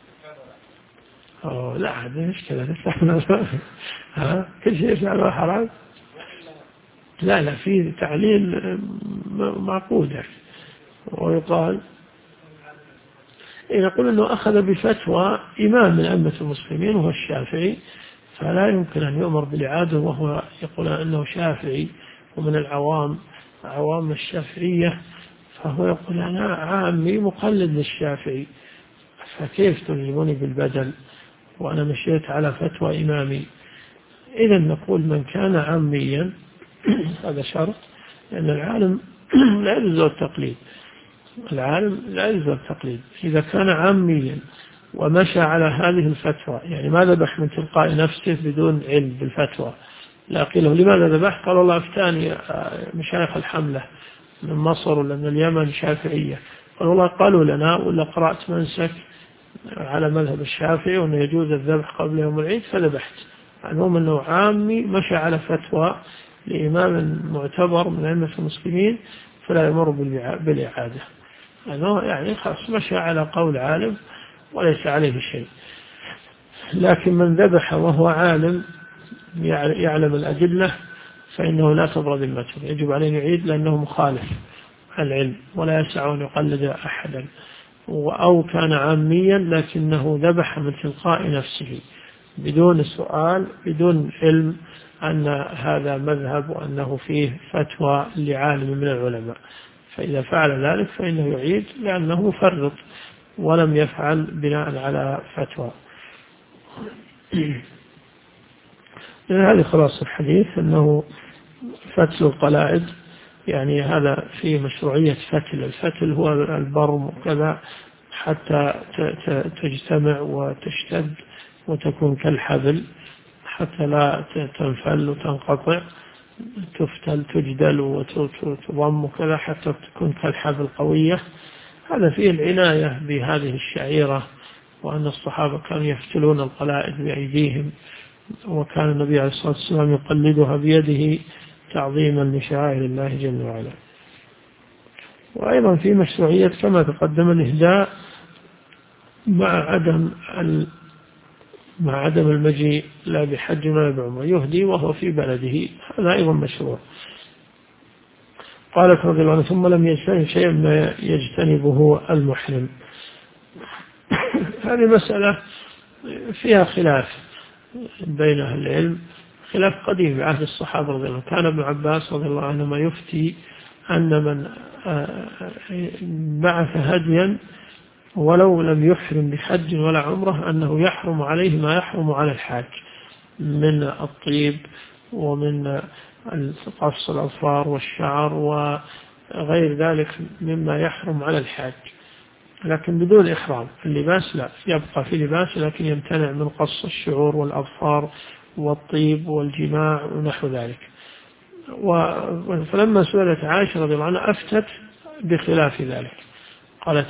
لا هذا مشكلة كل شيء يفعله حرام. لا في تعليل معقود، ويقال نقول أنه أخذ بفتوى إمام من أئمة المسلمين وهو الشافعي، فلا يمكن أن يؤمر بالإعادة وهو يقول أنه شافعي ومن عوام الشافعية، فهو يقول أنا عامي مقلد للشافعي، فكيف تلزموني بالبدل وأنا مشيت على فتوى إمامي؟ إذا نقول من كان عاميا هذا شرط، لأن العالم لا يجوز التقليد، العالم لا يجوز التقليد. إذا كان عاميا ومشى على هذه الفتوى، يعني ما ذبح من تلقاء نفسه بدون علم بالفتوى، لا قيل له لماذا ذبحت؟ قال والله أفتاني مشايخ الحملة من مصر ولا من اليمن شافعية، قال والله قالوا لنا ولا قرأت منسك على مذهب الشافعي وأنه يجوز الذبح قبل يوم العيد فذبحت. المهم أنه عامي مشى على فتوى لإمام معتبر من أئمة المسلمين فلا يمر بالإعادة، أنه يعني خاص مشى على قول عالم وليس عليه شيء. لكن من ذبح وهو عالم يعلم الأدلة فإنه لا تبرد ذمته، يجب عليه يعيد لأنه مخالف العلم ولا يسع أن يقلد أحدا. أو كان عاميا لكنه ذبح من تلقاء نفسه بدون سؤال بدون علم أن هذا مذهب وأنه فيه فتوى لعالم من العلماء، فإذا فعل ذلك فإنه يعيد لأنه مفرط ولم يفعل بناء على فتوى. هذه خلاص الحديث، أنه فتل القلائد يعني هذا فيه مشروعية فتل. الفتل هو البرم وكذا حتى تجتمع وتشتد وتكون كالحبل حتى لا تنفل وتنقطع، تفتل تجدل وتضم وكذا حتى تكون كالحبل قوية. هذا فيه العناية بهذه الشعيرة، وأن الصحابة كانوا يفتلون القلائد بأيديهم، وكان النبي عليه الصلاة والسلام يقلدها بيده تعظيما لشعائر الله جل وعلا. وأيضا في مشروعية كما تقدم الإهداء مع عدم المجيء لا بحج ولا بعمرة، يهدي وهو في بلده، هذا أيضا مشروع. قالت رضي الله عنها ثم لم يجتنب شيئا ما يجتنبه المحرم. هذه مسألة فيها خلاف بين أهل العلم، خلاف قديم بعهد الصحابة رضي الله عنهم. كان ابن عباس رضي الله عنهما يفتي أن من بعث هديا ولو لم يحرم بحج ولا عمرة أنه يحرم عليه ما يحرم على الحاج من الطيب ومن قص الأظفار والشعر وغير ذلك مما يحرم على الحاج، لكن بدون إحرام. اللباس لا، يبقى في لباس لكن يمتنع من قص الشعور والأظفار والطيب والجماع ونحو ذلك. فلما سئلت عائشة رضي الله عنها أفتت بخلاف ذلك، قالت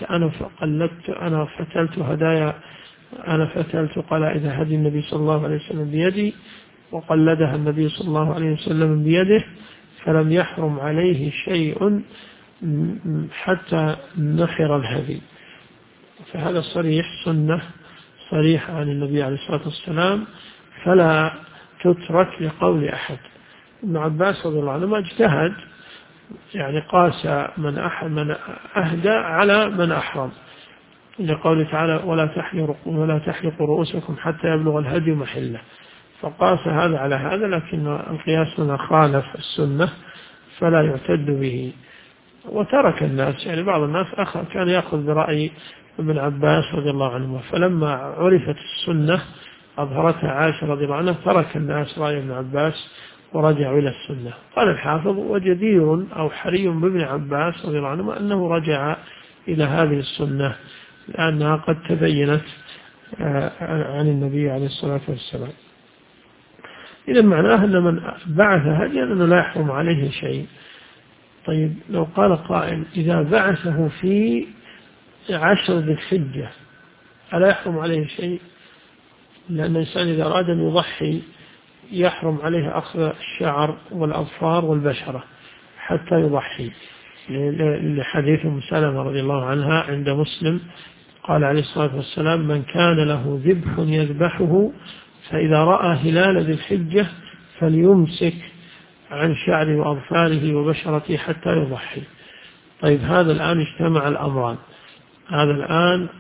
أنا فتلت قلائد هدي النبي صلى الله عليه وسلم بيدي وقلدها النبي صلى الله عليه وسلم بيده فلم يحرم عليه شيء حتى نحر الهدي. فهذا صريح سنة صريح عن النبي عليه الصلاة والسلام، فلا تترك لقول أحد. ابن عباس رضي الله عنه ما اجتهد، يعني قاس من أهدى على من أحرم، لقوله تعالى ولا تحلقوا رؤوسكم حتى يبلغ الهدي محله، فقاس هذا على هذا، لكن القياس هنا خالف السنة فلا يعتد به. وترك الناس، يعني بعض الناس كان يأخذ برأي ابن عباس رضي الله عنه، فلما عرفت السنة أظهرتها عائشة رضي الله عنها ترك الناس رأي ابن عباس ورجعوا إلى السنة. قال الحافظ وجدير أو حري بابن عباس رضي الله عنه أنه رجع إلى هذه السنة لأنها قد تبينت عن النبي عليه الصلاة والسلام. إذا معناه أن من بعث هديا أنه لا يحرم عليه شيء. طيب لو قال قائل إذا بعثه في 10 ذي الحجة ألا يحرم عليه شيء؟ لأن الإنسان إذا أراد أن يضحي يحرم عليه أخذ الشعر والأظفار والبشرة حتى يضحي، لحديث أم سلمة رضي الله عنها عند مسلم قال عليه الصلاة والسلام من كان له ذبح يذبحه فإذا رأى هلال ذي الحجة فليمسك عن شعره وأظفاره وبشرته حتى يضحي. طيب هذا الآن اجتمع الأمران، هذا الآن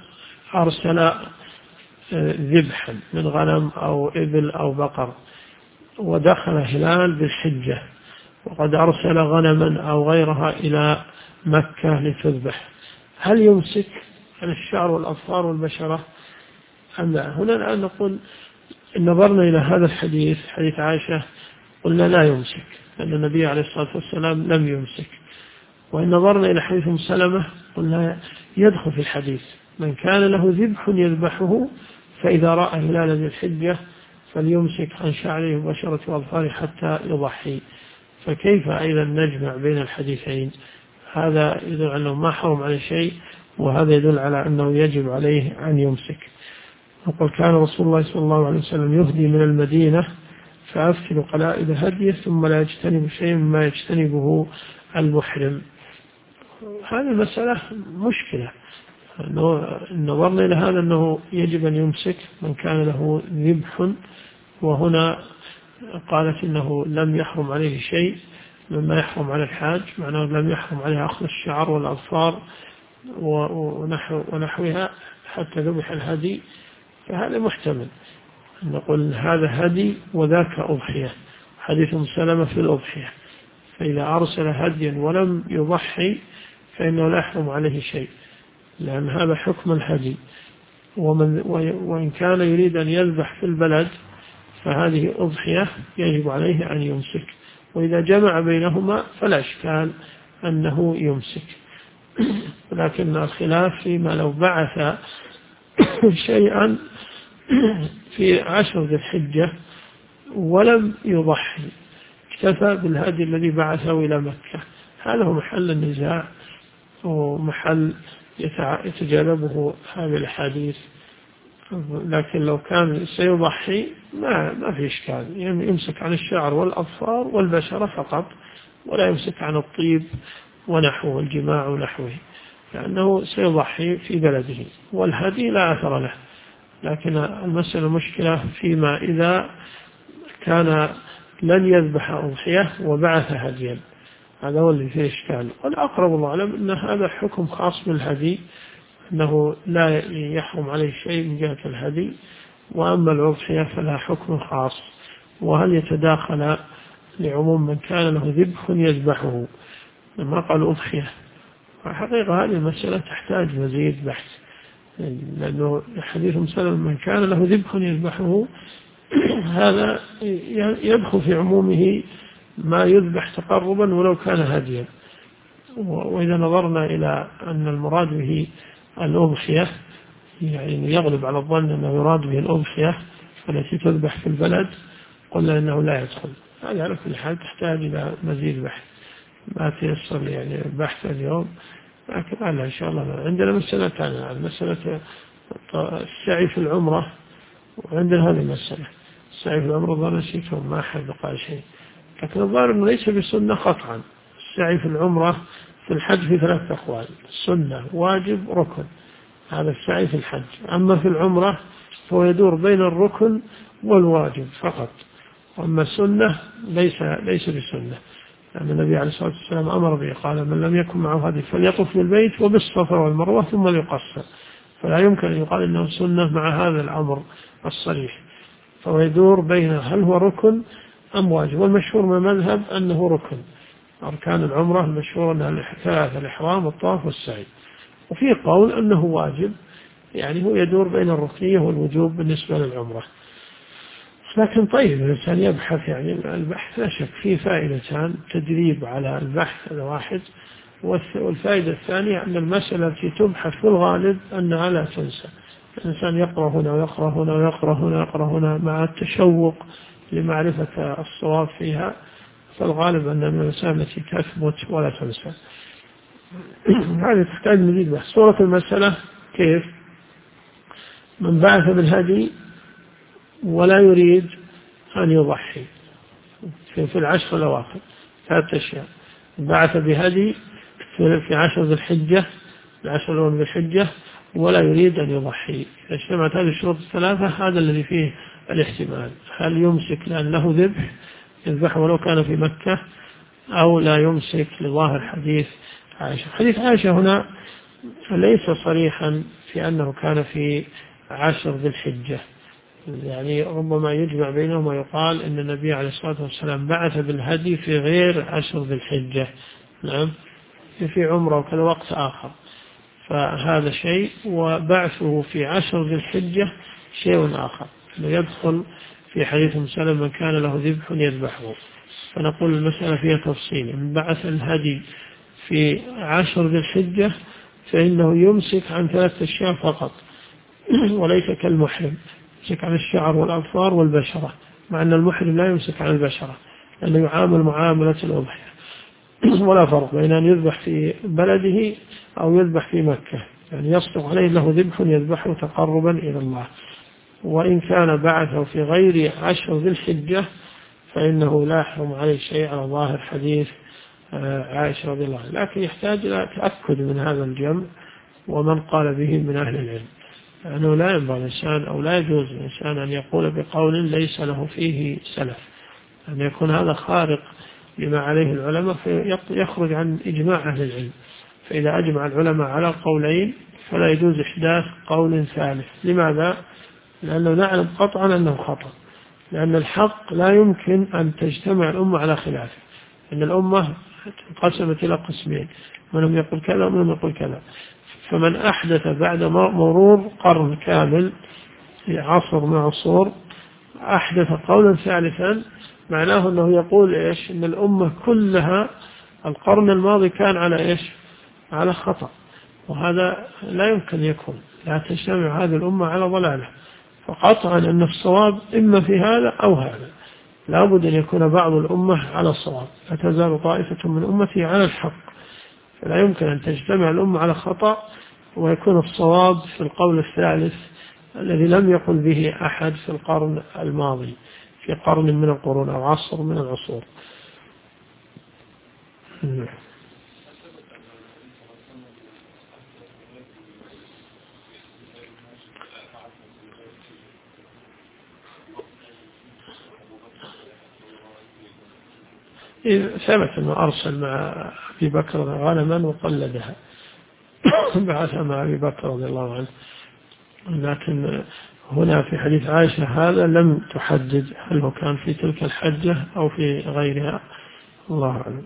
أرسل ذبحا من غنم أو إبل أو بقر ودخل هلال بالحجة وقد أرسل غنما أو غيرها إلى مكة لتذبح، هل يمسك عن الشعر والأظفار والبشرة أم لا؟ هنا الآن نقول إن نظرنا إلى هذا الحديث، حديث عائشة، قلنا لا يمسك لأن النبي عليه الصلاة والسلام لم يمسك. وإن نظرنا إلى حديث أم سلمة قلنا يدخل في الحديث من كان له ذبح يذبحه فإذا رأى هلال ذي الحجة فليمسك عن شعره وبشرة وأظفاره حتى يضحي. فكيف أيضا نجمع بين الحديثين؟ هذا يدل على أنه ما حرم عليه شيء، وهذا يدل على أنه يجب عليه أن يمسك. وقال كان رسول الله صلى الله عليه وسلم يهدي من المدينة فأفتل قلائد هديه ثم لا يجتنب شيء مما يجتنبه المحرم. هذه المسألة مشكلة، نظرنا إلى هذا أنه يجب أن يمسك من كان له ذبح، وهنا قالت إنه لم يحرم عليه شيء مما يحرم على الحاج، معناه لم يحرم عليه أخذ الشعر والأظفار ونحوها حتى ذبح الهدي. فهذا محتمل نقول هذا هدي وذاك أضحية، حديث سلمة في الأضحية، فإذا أرسل هديا ولم يضحي فإنه لا يحرم عليه شيء لأن هذا حكم الهدي. وإن كان يريد أن يذبح في البلد فهذه أضحية يجب عليه أن يمسك، وإذا جمع بينهما فلا إشكال أنه يمسك. لكن الخلاف فيما لو بعث شيئا في 10 ذي الحجة ولم يضحي اكتفى بالهدي الذي بعثه إلى مكة، هذا هو محل النزاع ومحل يتجانبه هذه الحديث. لكن لو كان سيضحي ما في إشكال، يعني يمسك عن الشعر والأظفار والبشرة فقط، ولا يمسك عن الطيب ونحوه والجماع ونحوه، لأنه سيضحي في بلده والهدي لا أثر له. لكن المسألة مشكلة فيما إذا كان لن يذبح أضحية وبعث هديا، هذا هو اللي فيه إشكال. والأقرب الله أعلم أن هذا حكم خاص بالهدي، أنه لا يحرم عليه شيء من جهة الهدي، وأما الأضحية فلها حكم خاص. وهل يتداخل لعموم من كان له ذبح يذبحه لما قال أضحية؟ حقيقة هذه المسألة تحتاج مزيد بحث، لأنه حديث سلم من كان له ذبح يذبحه هذا يدخل في عمومه ما يذبح تقربا ولو كان هديا. وإذا نظرنا إلى أن المراد به الأضحية، يعني يغلب على الظن أنه يراد به الأضحية التي تذبح في البلد، قلنا أنه لا يدخل. هذا على كل حال تحتاج إلى مزيد بحث، ما تيسر يعني البحث اليوم، لكن على إن شاء الله. عندنا مسألة مسألة السعي في العمرة، وعندنا هذه المسألة السعي في العمرة ظن نسيتهم ما أحد قال شيء، لكن الظاهر أنه ليس بسنة قطعا. السعي في العمرة في الحج في 3 أقوال: سنة، واجب، ركن. هذا السعي في الحج. أما في العمرة فهو يدور بين الركن والواجب فقط، وأما السنة ليس بسنة، لأن النبي عليه الصلاة والسلام أمر به، قال من لم يكن معه هدي فليطف بالبيت وبالصفا والمروة ثم ليقصر. فلا يمكن أن يقال إنه سنة مع هذا الأمر الصريح، فهو يدور بين هل هو ركن أم واجب. والمشهور من المذهب أنه ركن. أركان العمرة المشهور أنها 3: الإحرام والطواف والسعي. وفي قول أنه واجب، يعني هو يدور بين الركنية والوجوب بالنسبة للعمرة. لكن طيب الإنسان يبحث، يعني البحث لا شك فيه فائدتان: تدريب على البحث هذا واحد، والفائدة الثانية أن المسألة التي تبحث في الغالب أنها لا تنسى. الإنسان يقرأ هنا ويقرأ هنا ويقرأ هنا ويقرأ هنا مع التشوق لمعرفة الصواب فيها، فالغالب أن الإنسان التي تثبت ولا تنسى. هذه تحتاج مزيد بحث. صورة المسألة كيف؟ من بعث بالهدي ولا يريد أن يضحي في 10 الأواخر 3 أشياء: بعث بهدي في 10 ذي الحجة، 10 الأول ذي الحجة، ولا يريد أن يضحي. إذا اجتمعت هذه الشروط الثلاثة هذا الذي فيه الاحتمال: هل يمسك لأن له ذبح يذبح ولو كان في مكة، أو لا يمسك لظاهر حديث عائشة. حديث عائشة هنا ليس صريحا في أنه كان في 10 ذي الحجة، يعني ربما يجمع بينهما ويقال إن النبي عليه الصلاة والسلام بعث بالهدي في غير 10 ذي الحجة، نعم، في عمره وكذا وقت آخر، فهذا شيء، وبعثه في 10 ذي الحجة شيء آخر، يدخل في حديث مسلم من كان له ذبح يذبحه. فنقول المسألة فيها تفصيل، إن بعث الهدي في 10 ذي الحجة فإنه يمسك عن 3 أشياء فقط، وليس كالمحرم يمسك عن الشعر والأظفار والبشرة، مع أن المحرم لا يمسك عن البشرة لأنه يعامل معاملة الأضحية. ولا فرق بين أن يذبح في بلده أو يذبح في مكة، يعني يصدق عليه له ذبح يذبحه تقربا إلى الله. وإن كان بعثه في غير 10 ذي الحجة فإنه لا يحرم عليه شيء على ظاهر حديث عائشة رضي الله عنها، لكن يحتاج إلى تأكد من هذا الجمع ومن قال به من أهل العلم، لأنه لا ينبغي الإنسان أو لا يجوز الإنسان أن يقول بقول ليس له فيه سلف، أن يكون هذا خارق لما عليه العلماء فيخرج عن إجماع أهل العلم. فإذا أجمع العلماء على القولين فلا يجوز إحداث قول ثالث. لماذا؟ لأنه نعلم قطعا أنه خطأ، لأن الحق لا يمكن أن تجتمع الأمة على خلافه، إن الأمة انقسمت إلى قسمين، منهم يقول كذا ومنهم يقول كذا. فمن أحدث بعد مرور قرن كامل في عصر من عصور أحدث قولا ثالثا، معناه أنه يقول إيش؟ إن الأمة كلها القرن الماضي كان على إيش؟ على خطأ، وهذا لا يمكن يكون، لا تجتمع هذه الأمة على ضلالة. فقطعا أن الصواب إما في هذا أو هذا، لا بد أن يكون بعض الأمة على الصواب، لا تزال طائفة من أمتي على الحق، فلا يمكن أن تجتمع الأمة على خطأ ويكون الصواب في القول الثالث الذي لم يقل به أحد في القرن الماضي، في قرن من القرون أو عصر من العصور. ثبت أنه أرسل مع أبي بكر غنما وقلدها، بعث مع أبي بكر رضي الله عنه، لكن هنا في حديث عائشة هذا لم تحدد هل هو كان في تلك الحجة أو في غيرها، الله أعلم.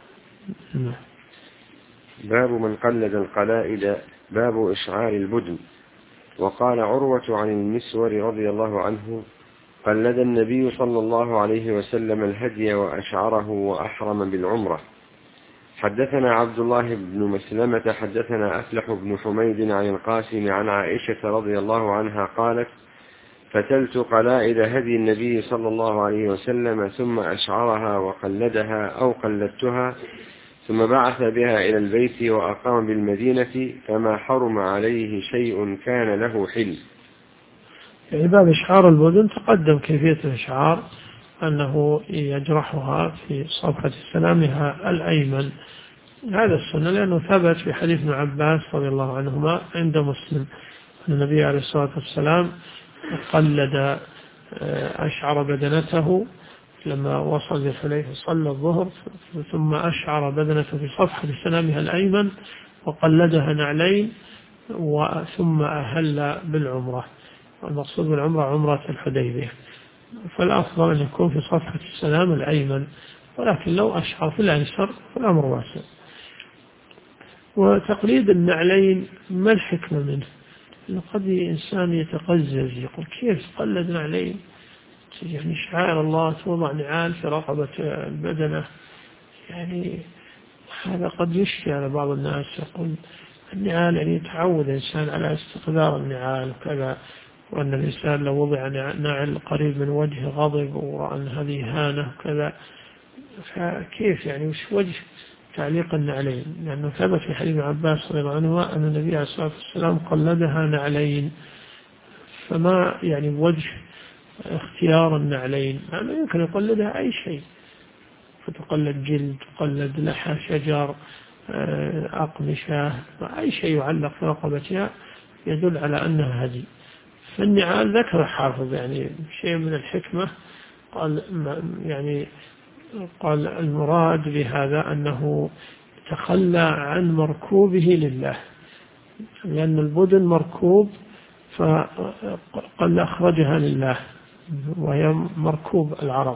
باب من قلد القلائد، باب إشعار البدن. وقال عروة عن المسور رضي الله عنه: قلد النبي صلى الله عليه وسلم الهدي وأشعره وأحرم بالعمرة. حدثنا عبد الله بن مسلمة حدثنا أفلح بن حميد عن القاسم عن عائشة رضي الله عنها قالت: فتلت قلائد هدي النبي صلى الله عليه وسلم ثم أشعرها وقلدها أو قلدتها، ثم بعث بها إلى البيت وأقام بالمدينة، فما حرم عليه شيء كان له حل. في باب إشعار البدن تقدم كيفية الإشعار، أنه يجرحها في صفحة سنامها الأيمن، هذا السنة، لأنه ثبت في حديث ابن عباس رضي الله عنهما عند مسلم أن النبي عليه الصلاة والسلام قلد أشعر بدنته لما وصل للحليفة صلى الظهر، ثم أشعر بدنته في صفحة سنامها الأيمن وقلدها نعلين، ثم أهل بالعمرة، والمقصود بالعمرة عمرة الحديبية. فالأفضل أن يكون في صفحة السنام الأيمن، ولكن لو أشعر في الأيسر فالأمر واسع. وتقليد النعلين ما الحكمة منه؟ قد إنسان يتقزز يقول كيف قلد نعلين؟ يعني شعائر الله توضع نعال في رقبة البدنة، يعني هذا قد يشكي على بعض الناس، يقول النعال يعني يتعود الإنسان على استقدار النعال وكذا، وأن الإنسان لو وضع نعل قريب من وجه غضب وأن هذه هانة وكذا، فكيف يعني وش وجه تعليق النعلين؟ لأنه ثبت في حديث عباس رضي الله عنه أن النبي عليه الصلاة والسلام قلدها نعلين، فما يعني وجه اختيار النعلين؟ يعني يمكن يقلدها أي شيء، فتقلد جلد، تقلد لحى شجر، أقمشة، أي شيء يعلق في رقبتها يدل على أنها هدي. فالنعال ذكر حافظ يعني شيء من الحكمة، قال المراد بهذا أنه تخلى عن مركوبه لله، لأن البدن مركوب فقد أخرجها لله، وهي مركوب العرب.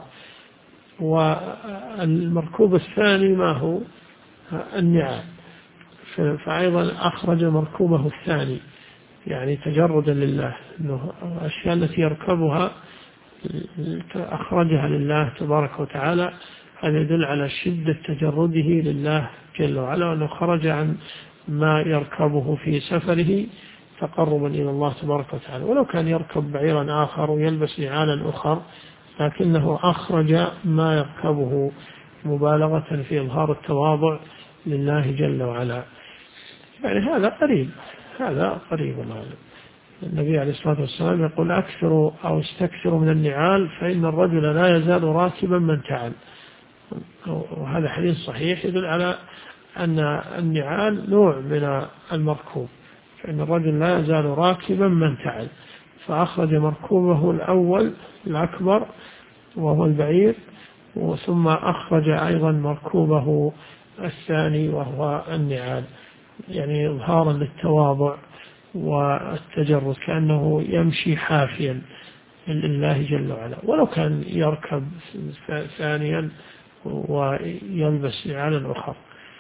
والمركوب الثاني ما هو؟ النعال، فأيضا أخرج مركوبه الثاني، يعني تجردا لله، أنه الأشياء التي يركبها أخرجها لله تبارك وتعالى. هذا يدل على شدة تجرده لله جل وعلا، وأنه خرج عن ما يركبه في سفره تقربا إلى الله تبارك وتعالى. ولو كان يركب بعيرا آخر ويلبس نعالا أخر، لكنه أخرج ما يركبه مبالغة في إظهار التواضع لله جل وعلا. يعني هذا قريب الله. النبي عليه الصلاة والسلام يقول: أكثروا أو استكثروا من النعال فإن الرجل لا يزال راكبا من تعل. وهذا حديث صحيح يدل على أن النعال نوع من المركوب، فإن الرجل لا يزال راكبا من تعل. فأخرج مركوبه الأول الأكبر وهو البعير، ثم أخرج أيضا مركوبه الثاني وهو النعال، يعني إظهارا للتواضع والتجرد، كأنه يمشي حافيا لله جل وعلا. ولو كان يركب ثانيا ويلبس نعالا أخرى.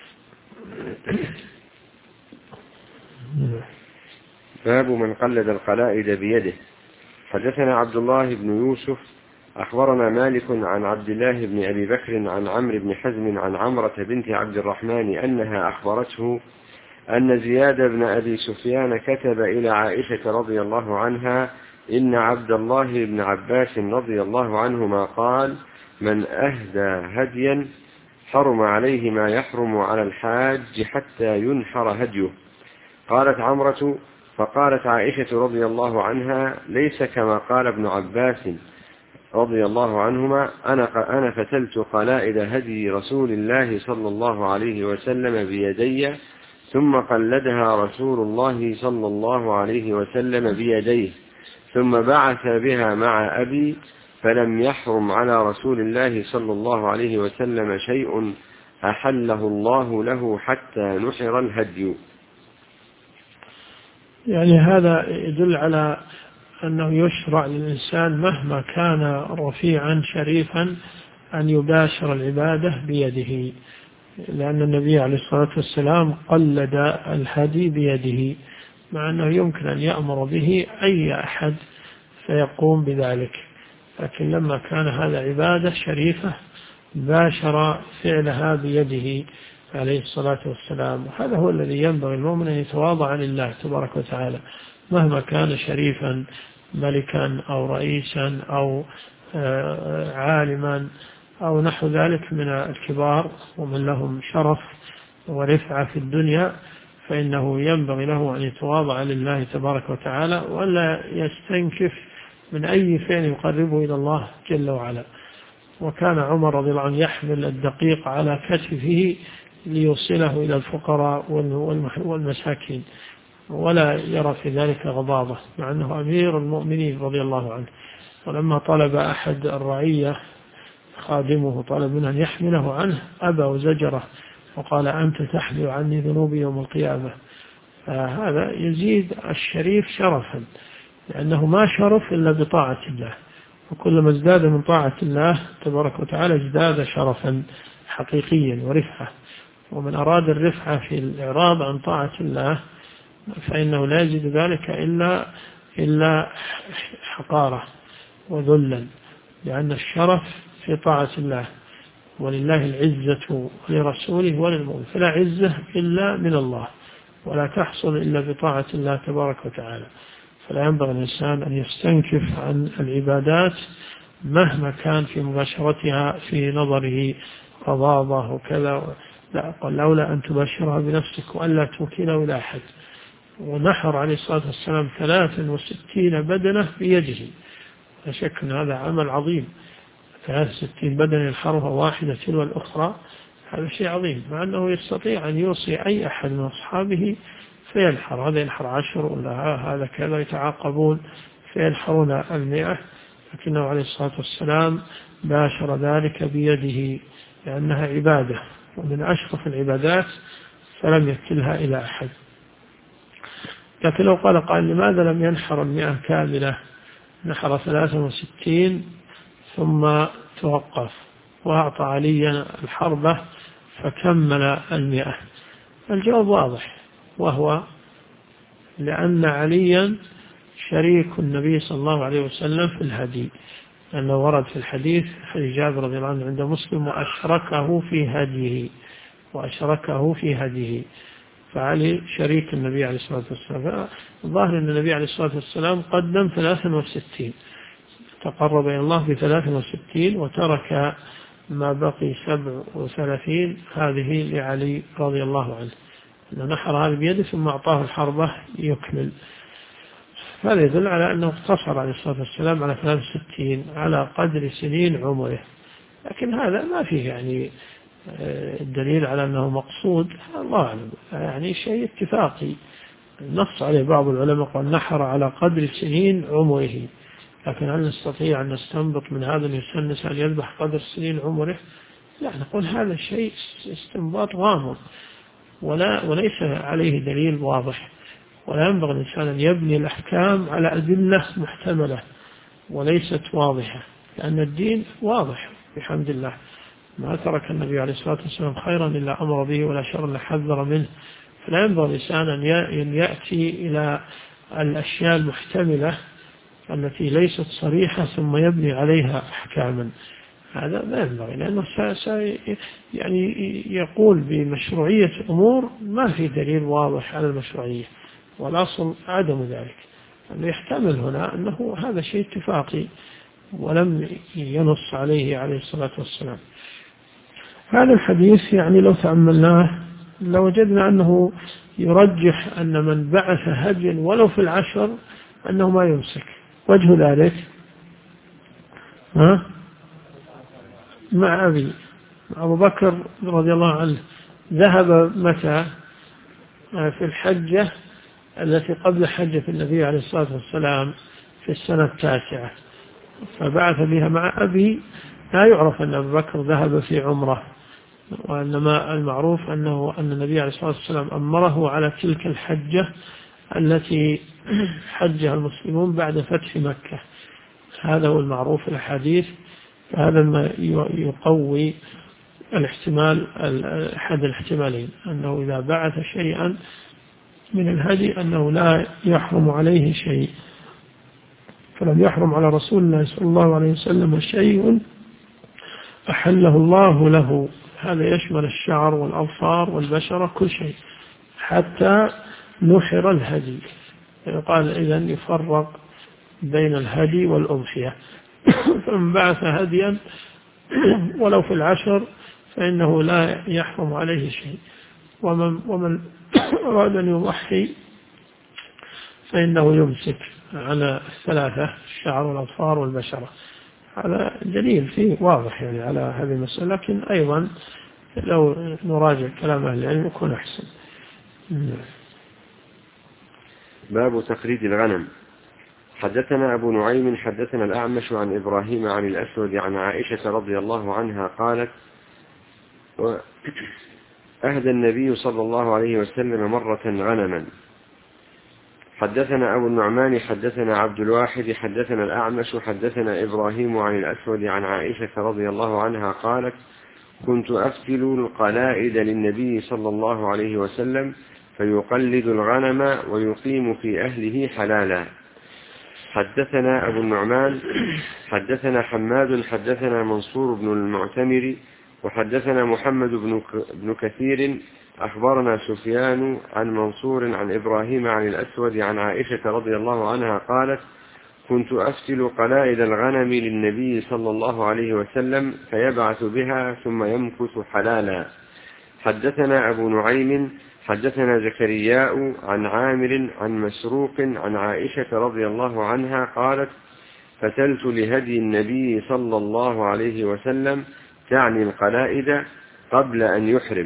باب من قلد القلائد بيده. حدثنا عبد الله بن يوسف أخبرنا مالك عن عبد الله بن أبي بكر عن عمرو بن حزم عن عمرة بنت عبد الرحمن أنها أخبرته أن زياد بن أبي سفيان كتب إلى عائشة رضي الله عنها: إن عبد الله بن عباس رضي الله عنهما قال: من أهدى هديا حرم عليه ما يحرم على الحاج حتى ينحر هديه. قالت عمرة: فقالت عائشة رضي الله عنها: ليس كما قال ابن عباس رضي الله عنهما، أنا فتلت قلائد هدي رسول الله صلى الله عليه وسلم بيدي، ثم قلدها رسول الله صلى الله عليه وسلم بيديه، ثم بعث بها مع أبي، فلم يحرم على رسول الله صلى الله عليه وسلم شيء أحله الله له حتى نحر الهدي. يعني هذا يدل على أنه يشرع للإنسان مهما كان رفيعا شريفا أن يباشر العبادة بيده، لأن النبي عليه الصلاة والسلام قلد الهدي بيده، مع أنه يمكن أن يأمر به أي أحد فيقوم بذلك، لكن لما كان هذا عبادة شريفة باشر فعلها بيده عليه الصلاة والسلام. وهذا هو الذي ينبغي المؤمن أن يتواضع لله تبارك وتعالى مهما كان شريفا، ملكا أو رئيسا أو عالما أو نحو ذلك من الكبار ومن لهم شرف ورفعة في الدنيا، فإنه ينبغي له أن يتواضع لله تبارك وتعالى ولا يستنكف من أي فعل يقربه إلى الله جل وعلا. وكان عمر رضي الله عنه يحمل الدقيق على كتفه ليوصله إلى الفقراء والمساكين، ولا يرى في ذلك غضاضة، مع أنه أمير المؤمنين رضي الله عنه. ولما طلب أحد الرعية خادمه طلب منه أن يحمله عنه أبى وزجره وقال: أنت تحمل عني ذنوبي يوم القيامة. فهذا يزيد الشريف شرفا، لأنه ما شرف إلا بطاعة الله، وكلما ازداد من طاعة الله تبارك وتعالى ازداد شرفا حقيقيا ورفعة. ومن أراد الرفعة في الإعراض عن طاعة الله فإنه لا يزيد ذلك إلا حقارة وذلا، لأن الشرف في طاعة الله، ولله العزة ولرسوله وللمؤمنين، فلا عزة إلا من الله ولا تحصل إلا بطاعة الله تبارك وتعالى. فلا ينبغي الإنسان أن يستنكف عن العبادات مهما كان في مباشرتها في نظره غضاضة وكذا. لا، قال: لولا أن تباشرها بنفسك وألا توكله إلى أحد. ونحر عليه الصلاة والسلام 63 بدنة بيده، لا شك أن هذا عمل عظيم، 63 بدنة ينحرها واحدة تلو الأخرى، هذا شيء عظيم، مع أنه يستطيع أن يوصي أي أحد من أصحابه فينحر، هذا ينحر 10 ولا هذا كذا، يتعاقبون فينحرون 100، لكنه عليه الصلاة والسلام باشر ذلك بيده لأنها عبادة ومن أشرف العبادات فلم يكلها إلى أحد. لكن لو قال قائل لماذا لم ينحر 100 كاملة، نحر 63 ثم توقف وأعطى عليا الحربة فكمل 100؟ الجواب واضح، وهو لأن عليا شريك النبي صلى الله عليه وسلم في الهدي، أنه ورد في الحديث حديث جابر رضي الله عنه عند مسلم وأشركه في هديه، فعلي شريك النبي عليه الصلاة والسلام. الظاهر أن النبي عليه الصلاة والسلام قدم 63، تقرب إلى الله ب 63 وترك ما بقي 37، هذه لعلي رضي الله عنه، أنه نحر هذا بيده ثم أعطاه الحربة يكمل. هذا يدل على أنه اقتصر عليه الصلاة والسلام على 63 على قدر سنين عمره، لكن هذا ما فيه يعني الدليل على أنه مقصود، الله أعلم، يعني شيء اتفاقي نص عليه بعض العلماء قال نحر على قدر سنين عمره، لكن هل نستطيع أن نستنبط من هذا أن يسنس أن يذبح قدر سنين عمره؟ لا، نقول هذا شيء استنباط غامض وليس عليه دليل واضح، ولا ينبغي الإنسان أن يبني الأحكام على أدلة محتملة وليست واضحة، لأن الدين واضح بحمد الله، ما ترك النبي عليه الصلاة والسلام خيرا إلا أمر به ولا شر إلا حذر منه، فلا ينبغي الإنسان أن يأتي إلى الأشياء المحتملة التي ليست صريحة ثم يبني عليها أحكاما، هذا لا ينبغي، لأنه يعني يقول بمشروعية أمور ما في دليل واضح على المشروعية، والأصل عدم ذلك، أنه يحتمل هنا أنه هذا شيء اتفاقي ولم ينص عليه عليه الصلاة والسلام. هذا الحديث يعني لو تأملناه لوجدنا أنه يرجح أن من بعث هديا ولو في العشر أنه ما يمسك. وجه ذلك مع أبو بكر رضي الله عنه ذهب متى؟ في الحجة التي قبل حجة النبي عليه الصلاة والسلام في السنة 9، فبعث بها مع أبي. لا يعرف أن أبو بكر ذهب في عمره، وإنما المعروف أن النبي عليه الصلاة والسلام أمره على تلك الحجة التي حجها المسلمون بعد فتح مكة، هذا هو المعروف في الحديث، فهذا ما يقوي الاحتمال، أحد الاحتمالين، أنه إذا بعث شيئا من الهدي أنه لا يحرم عليه شيء، فلم يحرم على رسول الله صلى الله عليه وسلم شيء أحله الله له، هذا يشمل الشعر والأظفار والبشرة كل شيء حتى نحر الهدي، قال إذن يفرق بين الهدي والأضحية، فمن بعث هديا ولو في العشر فإنه لا يحرم عليه شيء، ومن أراد أن يضحي فإنه يمسك على 3: الشعر والأظفار والبشرة. هذا دليل فيه واضح يعني على هذه المسألة، لكن أيضا لو نراجع كلام أهل العلم يكون أحسن. باب تقليد الغنم. حدثنا أبو نعيم حدثنا الأعمش عن إبراهيم عن الأسود عن عائشة رضي الله عنها قالت: أهدى النبي صلى الله عليه وسلم مرة غنما. حدثنا أبو النعمان حدثنا عبد الواحد حدثنا الأعمش حدثنا إبراهيم عن الأسود عن عائشة رضي الله عنها قالت: كنت أفتل القلائد للنبي صلى الله عليه وسلم فيقلد الغنم ويقيم في أهله حلالا. حدثنا أبو النعمان حدثنا حماد حدثنا منصور بن المعتمر وحدثنا محمد بن كثير أخبرنا سفيان عن منصور عن إبراهيم عن الأسود عن عائشة رضي الله عنها قالت: كنت أفتل قلائد الغنم للنبي صلى الله عليه وسلم فيبعث بها ثم يمكث حلالا. حدثنا أبو نعيم حدثنا زكرياء عن عامر عن مسروق عن عائشة رضي الله عنها قالت: فتلت لهدي النبي صلى الله عليه وسلم، تعني القلائد، قبل أن يحرم.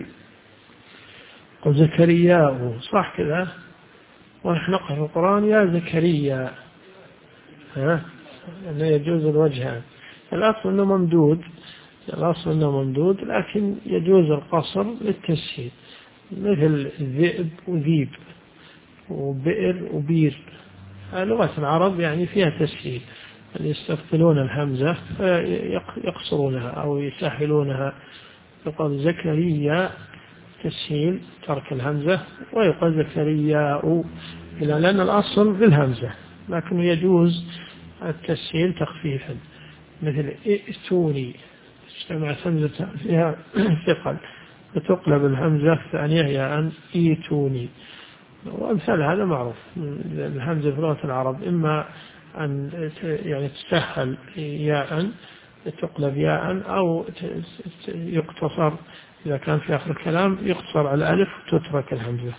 وزكرياء صح كذا، ونحن نقرأ في القرآن يا زكريا، أنه يجوز الوجهان. الأصل أنه ممدود، لكن يجوز القصر للتسهيل، مثل ذئب وذيب، وبئر وبير. لغة العرب يعني فيها تسهيل، يستثقلون الهمزة فيقصرونها أو يسهلونها. يقال زكريا تسهيل ترك الهمزة، ويقال زكرياء لأن الأصل بالهمزة، لكن يجوز التسهيل تخفيفا، مثل ائتوني اجتمعت همزة فيها ثقل فتقلب الهمزة الثانية ياء ايتوني. وأمثال هذا معروف. الهمزة في لغة العرب إما أن يعني تسهل ياء تقلب ياء، أو يقتصر إذا كان في آخر الكلام يقتصر على الألف وتترك الهمزة.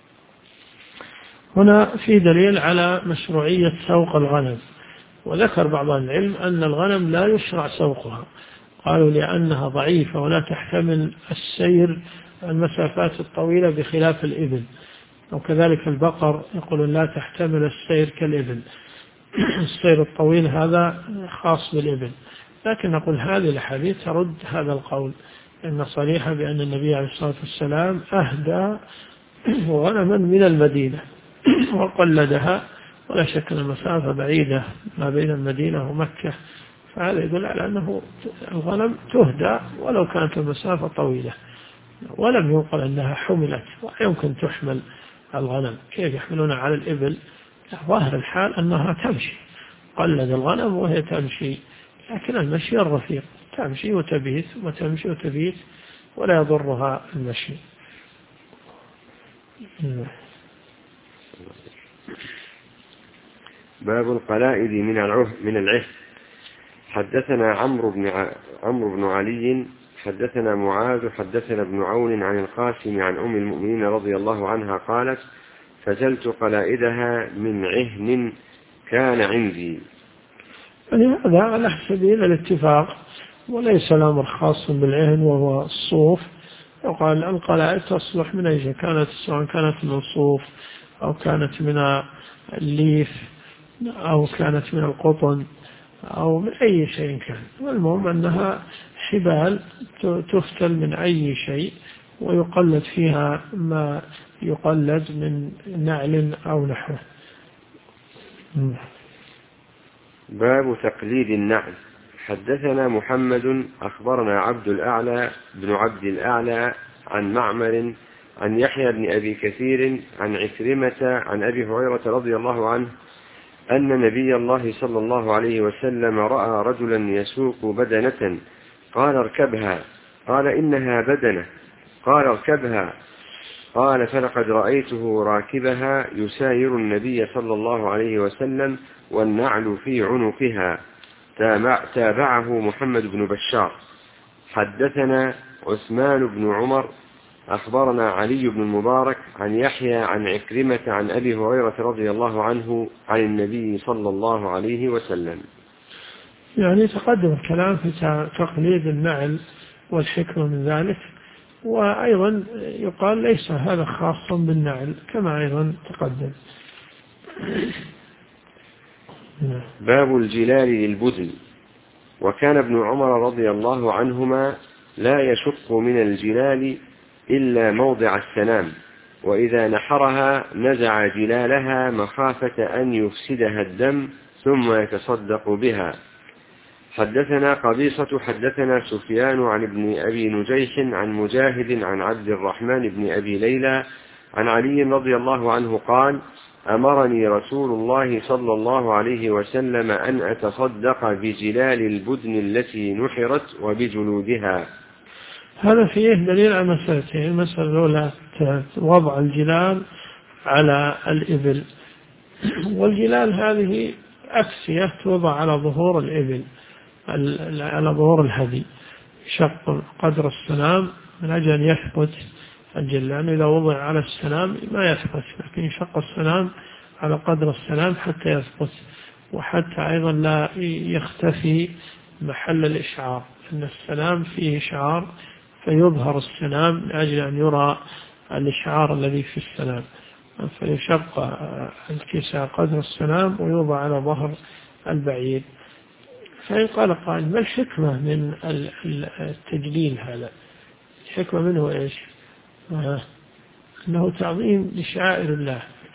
هنا في دليل على مشروعية سوق الغنم، وذكر بعض العلم أن الغنم لا يشرع سوقها، قالوا لأنها ضعيفة ولا تحتمل السير المسافات الطويلة بخلاف الإبل، وكذلك البقر يقولون لا تحتمل السير كالإبل. السير الطويل هذا خاص بالإبل، لكن نقول هذه الحديث ترد هذا القول، إن صريحة بأن النبي عليه الصلاة والسلام أهدى غنما من المدينة وقلدها، ولا شك أن المسافة بعيدة ما بين المدينة ومكة، فهذا يدل على أنه الغنم تهدى ولو كانت المسافة طويلة. ولم ينقل أنها حملت، ويمكن تحمل الغنم، كيف يحملون على الإبل؟ ظاهر الحال أنها تمشي، قلد الغنم وهي تمشي، لكن المشي الرفيق، تمشي وتبيت وتمشي وتبيت ولا يضرها المشي. باب القلائد من العهد. حدثنا عمرو بن علي حدثنا معاذ حدثنا ابن عون عن القاسم عن أم المؤمنين رضي الله عنها قالت: فجلت قلائدها من عهن كان عندي. هذا على سبيل الاتفاق، وليس الأمر خاص بالعهن وهو الصوف. وقال القلائد تصلح من أي شيء كانت، سواء كانت من الصوف أو كانت من الليف أو كانت من القطن أو من أي شيء كان، والمهم أنها حبال تفتل من أي شيء ويقلد فيها ما يقلد من نعل أو نحوه. باب تقليد النعل. حدثنا محمد أخبرنا عبد الأعلى بن عبد الأعلى عن معمر عن يحيى بن أبي كثير عن عكرمة عن أبي هريرة رضي الله عنه أن نبي الله صلى الله عليه وسلم رأى رجلا يسوق بدنة، قال: اركبها. قال: إنها بدنة. قال: اركبها. قال: فلقد رأيته راكبها يساير النبي صلى الله عليه وسلم والنعل في عنقها. تابعه محمد بن بشار. حدثنا عثمان بن عمر أخبرنا علي بن المبارك عن يحيى عن عكرمة عن أبي هريرة رضي الله عنه عن النبي صلى الله عليه وسلم. يعني تقدم الكلام في تقليد النعل والحكمة من ذلك، وأيضا يقال ليس هذا خاصا بالنعل كما أيضا تقدم. باب الجلال للبدن. وكان ابن عمر رضي الله عنهما لا يشق من الجلال إلا موضع السنام، وإذا نحرها نزع جلالها مخافة أن يفسدها الدم ثم يتصدق بها. حدثنا قبيصة حدثنا سفيان عن ابن أبي نجيح عن مجاهد عن عبد الرحمن بن أبي ليلى عن علي رضي الله عنه قال: أمرني رسول الله صلى الله عليه وسلم أن أتصدق بجلال البدن التي نحرت وبجلودها. هذا فيه دليل على مسألتين: المسألة الأولى وضع الجلال على الإبل، والجلال هذه أكسية توضع على ظهور الإبل، على ظهور الهدي، شق قدر السنام من أجل أن يثبت الجلال. إذا وضع على السنام ما يثبت، لكن يشق السنام على قدر السنام حتى يثبت، وحتى أيضا لا يختفي محل الإشعار، أن السنام فيه إشعار فيظهر السنام من أجل أن يرى الإشعار الذي في السنام، فيشق الكساء قدر السنام ويوضع على ظهر البعير. فإن قال قائل: ما الحكمة من التجليل هذا؟ الحكمة منه إيش؟ أنه تعظيم لشعائر الله،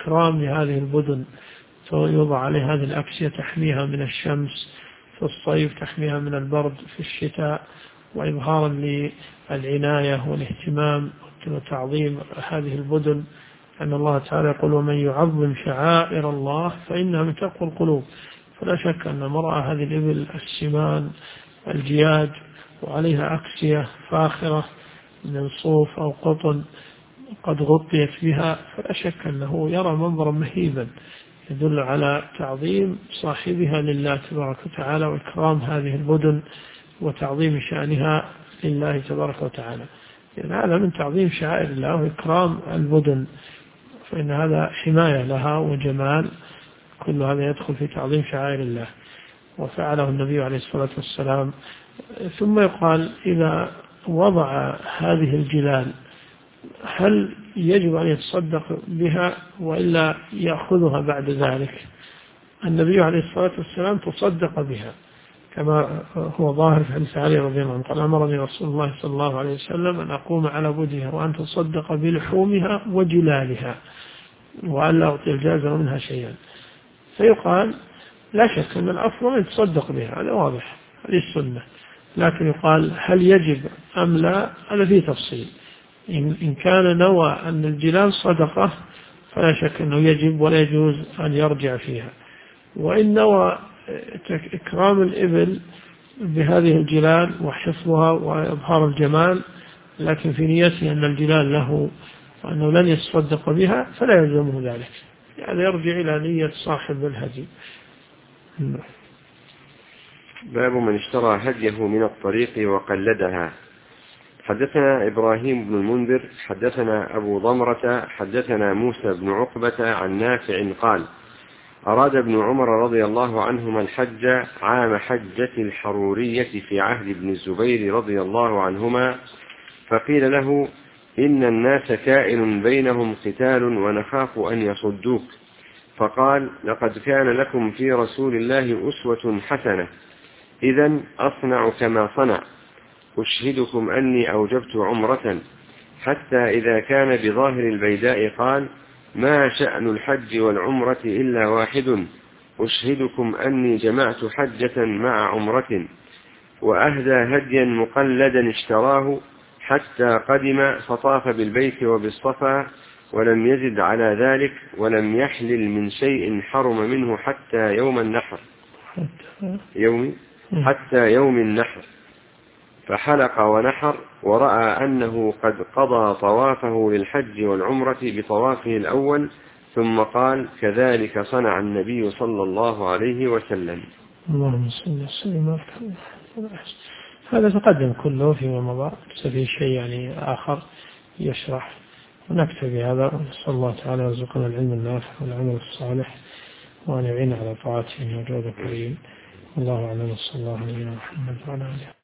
إكرام لهذه البدن، يوضع عليها هذه الأكسية تحميها من الشمس في الصيف، تحميها من البرد في الشتاء، وإظهارا للعناية والاهتمام وتعظيم هذه البدن، أن الله تعالى يقول: ومن يعظم شعائر الله فإنها من تقوى القلوب. فلا شك أن مرأة هذه الإبل السمان الجياد وعليها أكسية فاخرة من صوف أو قطن قد غطيت بها، فلا شك أنه يرى منظرا مهيبا يدل على تعظيم صاحبها لله تبارك وتعالى، وإكرام هذه البدن وتعظيم شأنها لله تبارك وتعالى. يعني هذا من تعظيم شعائر الله وإكرام البدن، فإن هذا حماية لها وجمال، كل هذا يدخل في تعظيم شعائر الله، وفعله النبي عليه الصلاة والسلام. ثم يقال: إذا وضع هذه الجلال هل يجب أن يتصدق بها وإلا يأخذها بعد ذلك؟ النبي عليه الصلاة والسلام تصدق بها كما هو ظاهر في حديث علي رضي الله عنه قال: أمرني رسول الله صلى الله عليه وسلم أن أقوم على بدنها وأن تصدق بلحومها وجلالها وأن لا أعطي الجازة منها شيئا. فيقال: لا شك أن الأفضل أن يتصدق بها، هذا واضح، هذه السنة. لكن يقال: هل يجب أم لا؟ هذا فيه تفصيل. إن كان نوى أن الجلال صدقة فلا شك أنه يجب ولا يجوز أن يرجع فيها، وإن نوى إكرام الإبل بهذه الجلال وحفظها وإظهار الجمال لكن في نيته أن الجلال له وأنه لن يتصدق بها فلا يلزمه ذلك، يعني يرجع إلى نية صاحب الهدي. باب من اشترى هديه من الطريق وقلدها. حدثنا إبراهيم بن المنذر حدثنا أبو ضمرة حدثنا موسى بن عقبة عن نافع قال: أراد ابن عمر رضي الله عنهما الحج عام حجة الحرورية في عهد ابن الزبير رضي الله عنهما، فقيل له: إن الناس كائن بينهم قتال ونخاف أن يصدوك. فقال: لقد كان لكم في رسول الله أسوة حسنة، إذن أصنع كما صنع. أشهدكم أني أوجبت عمرة، حتى إذا كان بظاهر البيداء قال: ما شأن الحج والعمرة إلا واحد، أشهدكم أني جمعت حجة مع عمرة. وأهدى هديا مقلدا اشتراه حتى قدم فطاف بالبيت وبالصفا، ولم يزد على ذلك، ولم يحلل من شيء حرم منه حتى يوم النحر حتى يوم النحر، فحلق ونحر، ورأى أنه قد قضى طوافه للحج والعمرة بطوافه الأول، ثم قال: كذلك صنع النبي صلى الله عليه وسلم. اللهم صل وسلم. هذا تقدم كله فيما مضى، في شيء يعني آخر يشرح، ونكتفي هذا. نسأل الله تعالى يرزقنا العلم النافع والعمل الصالح، وأن يعين على طاعته وجود كريم. الله أعلم. صلى الله عليه وسلم.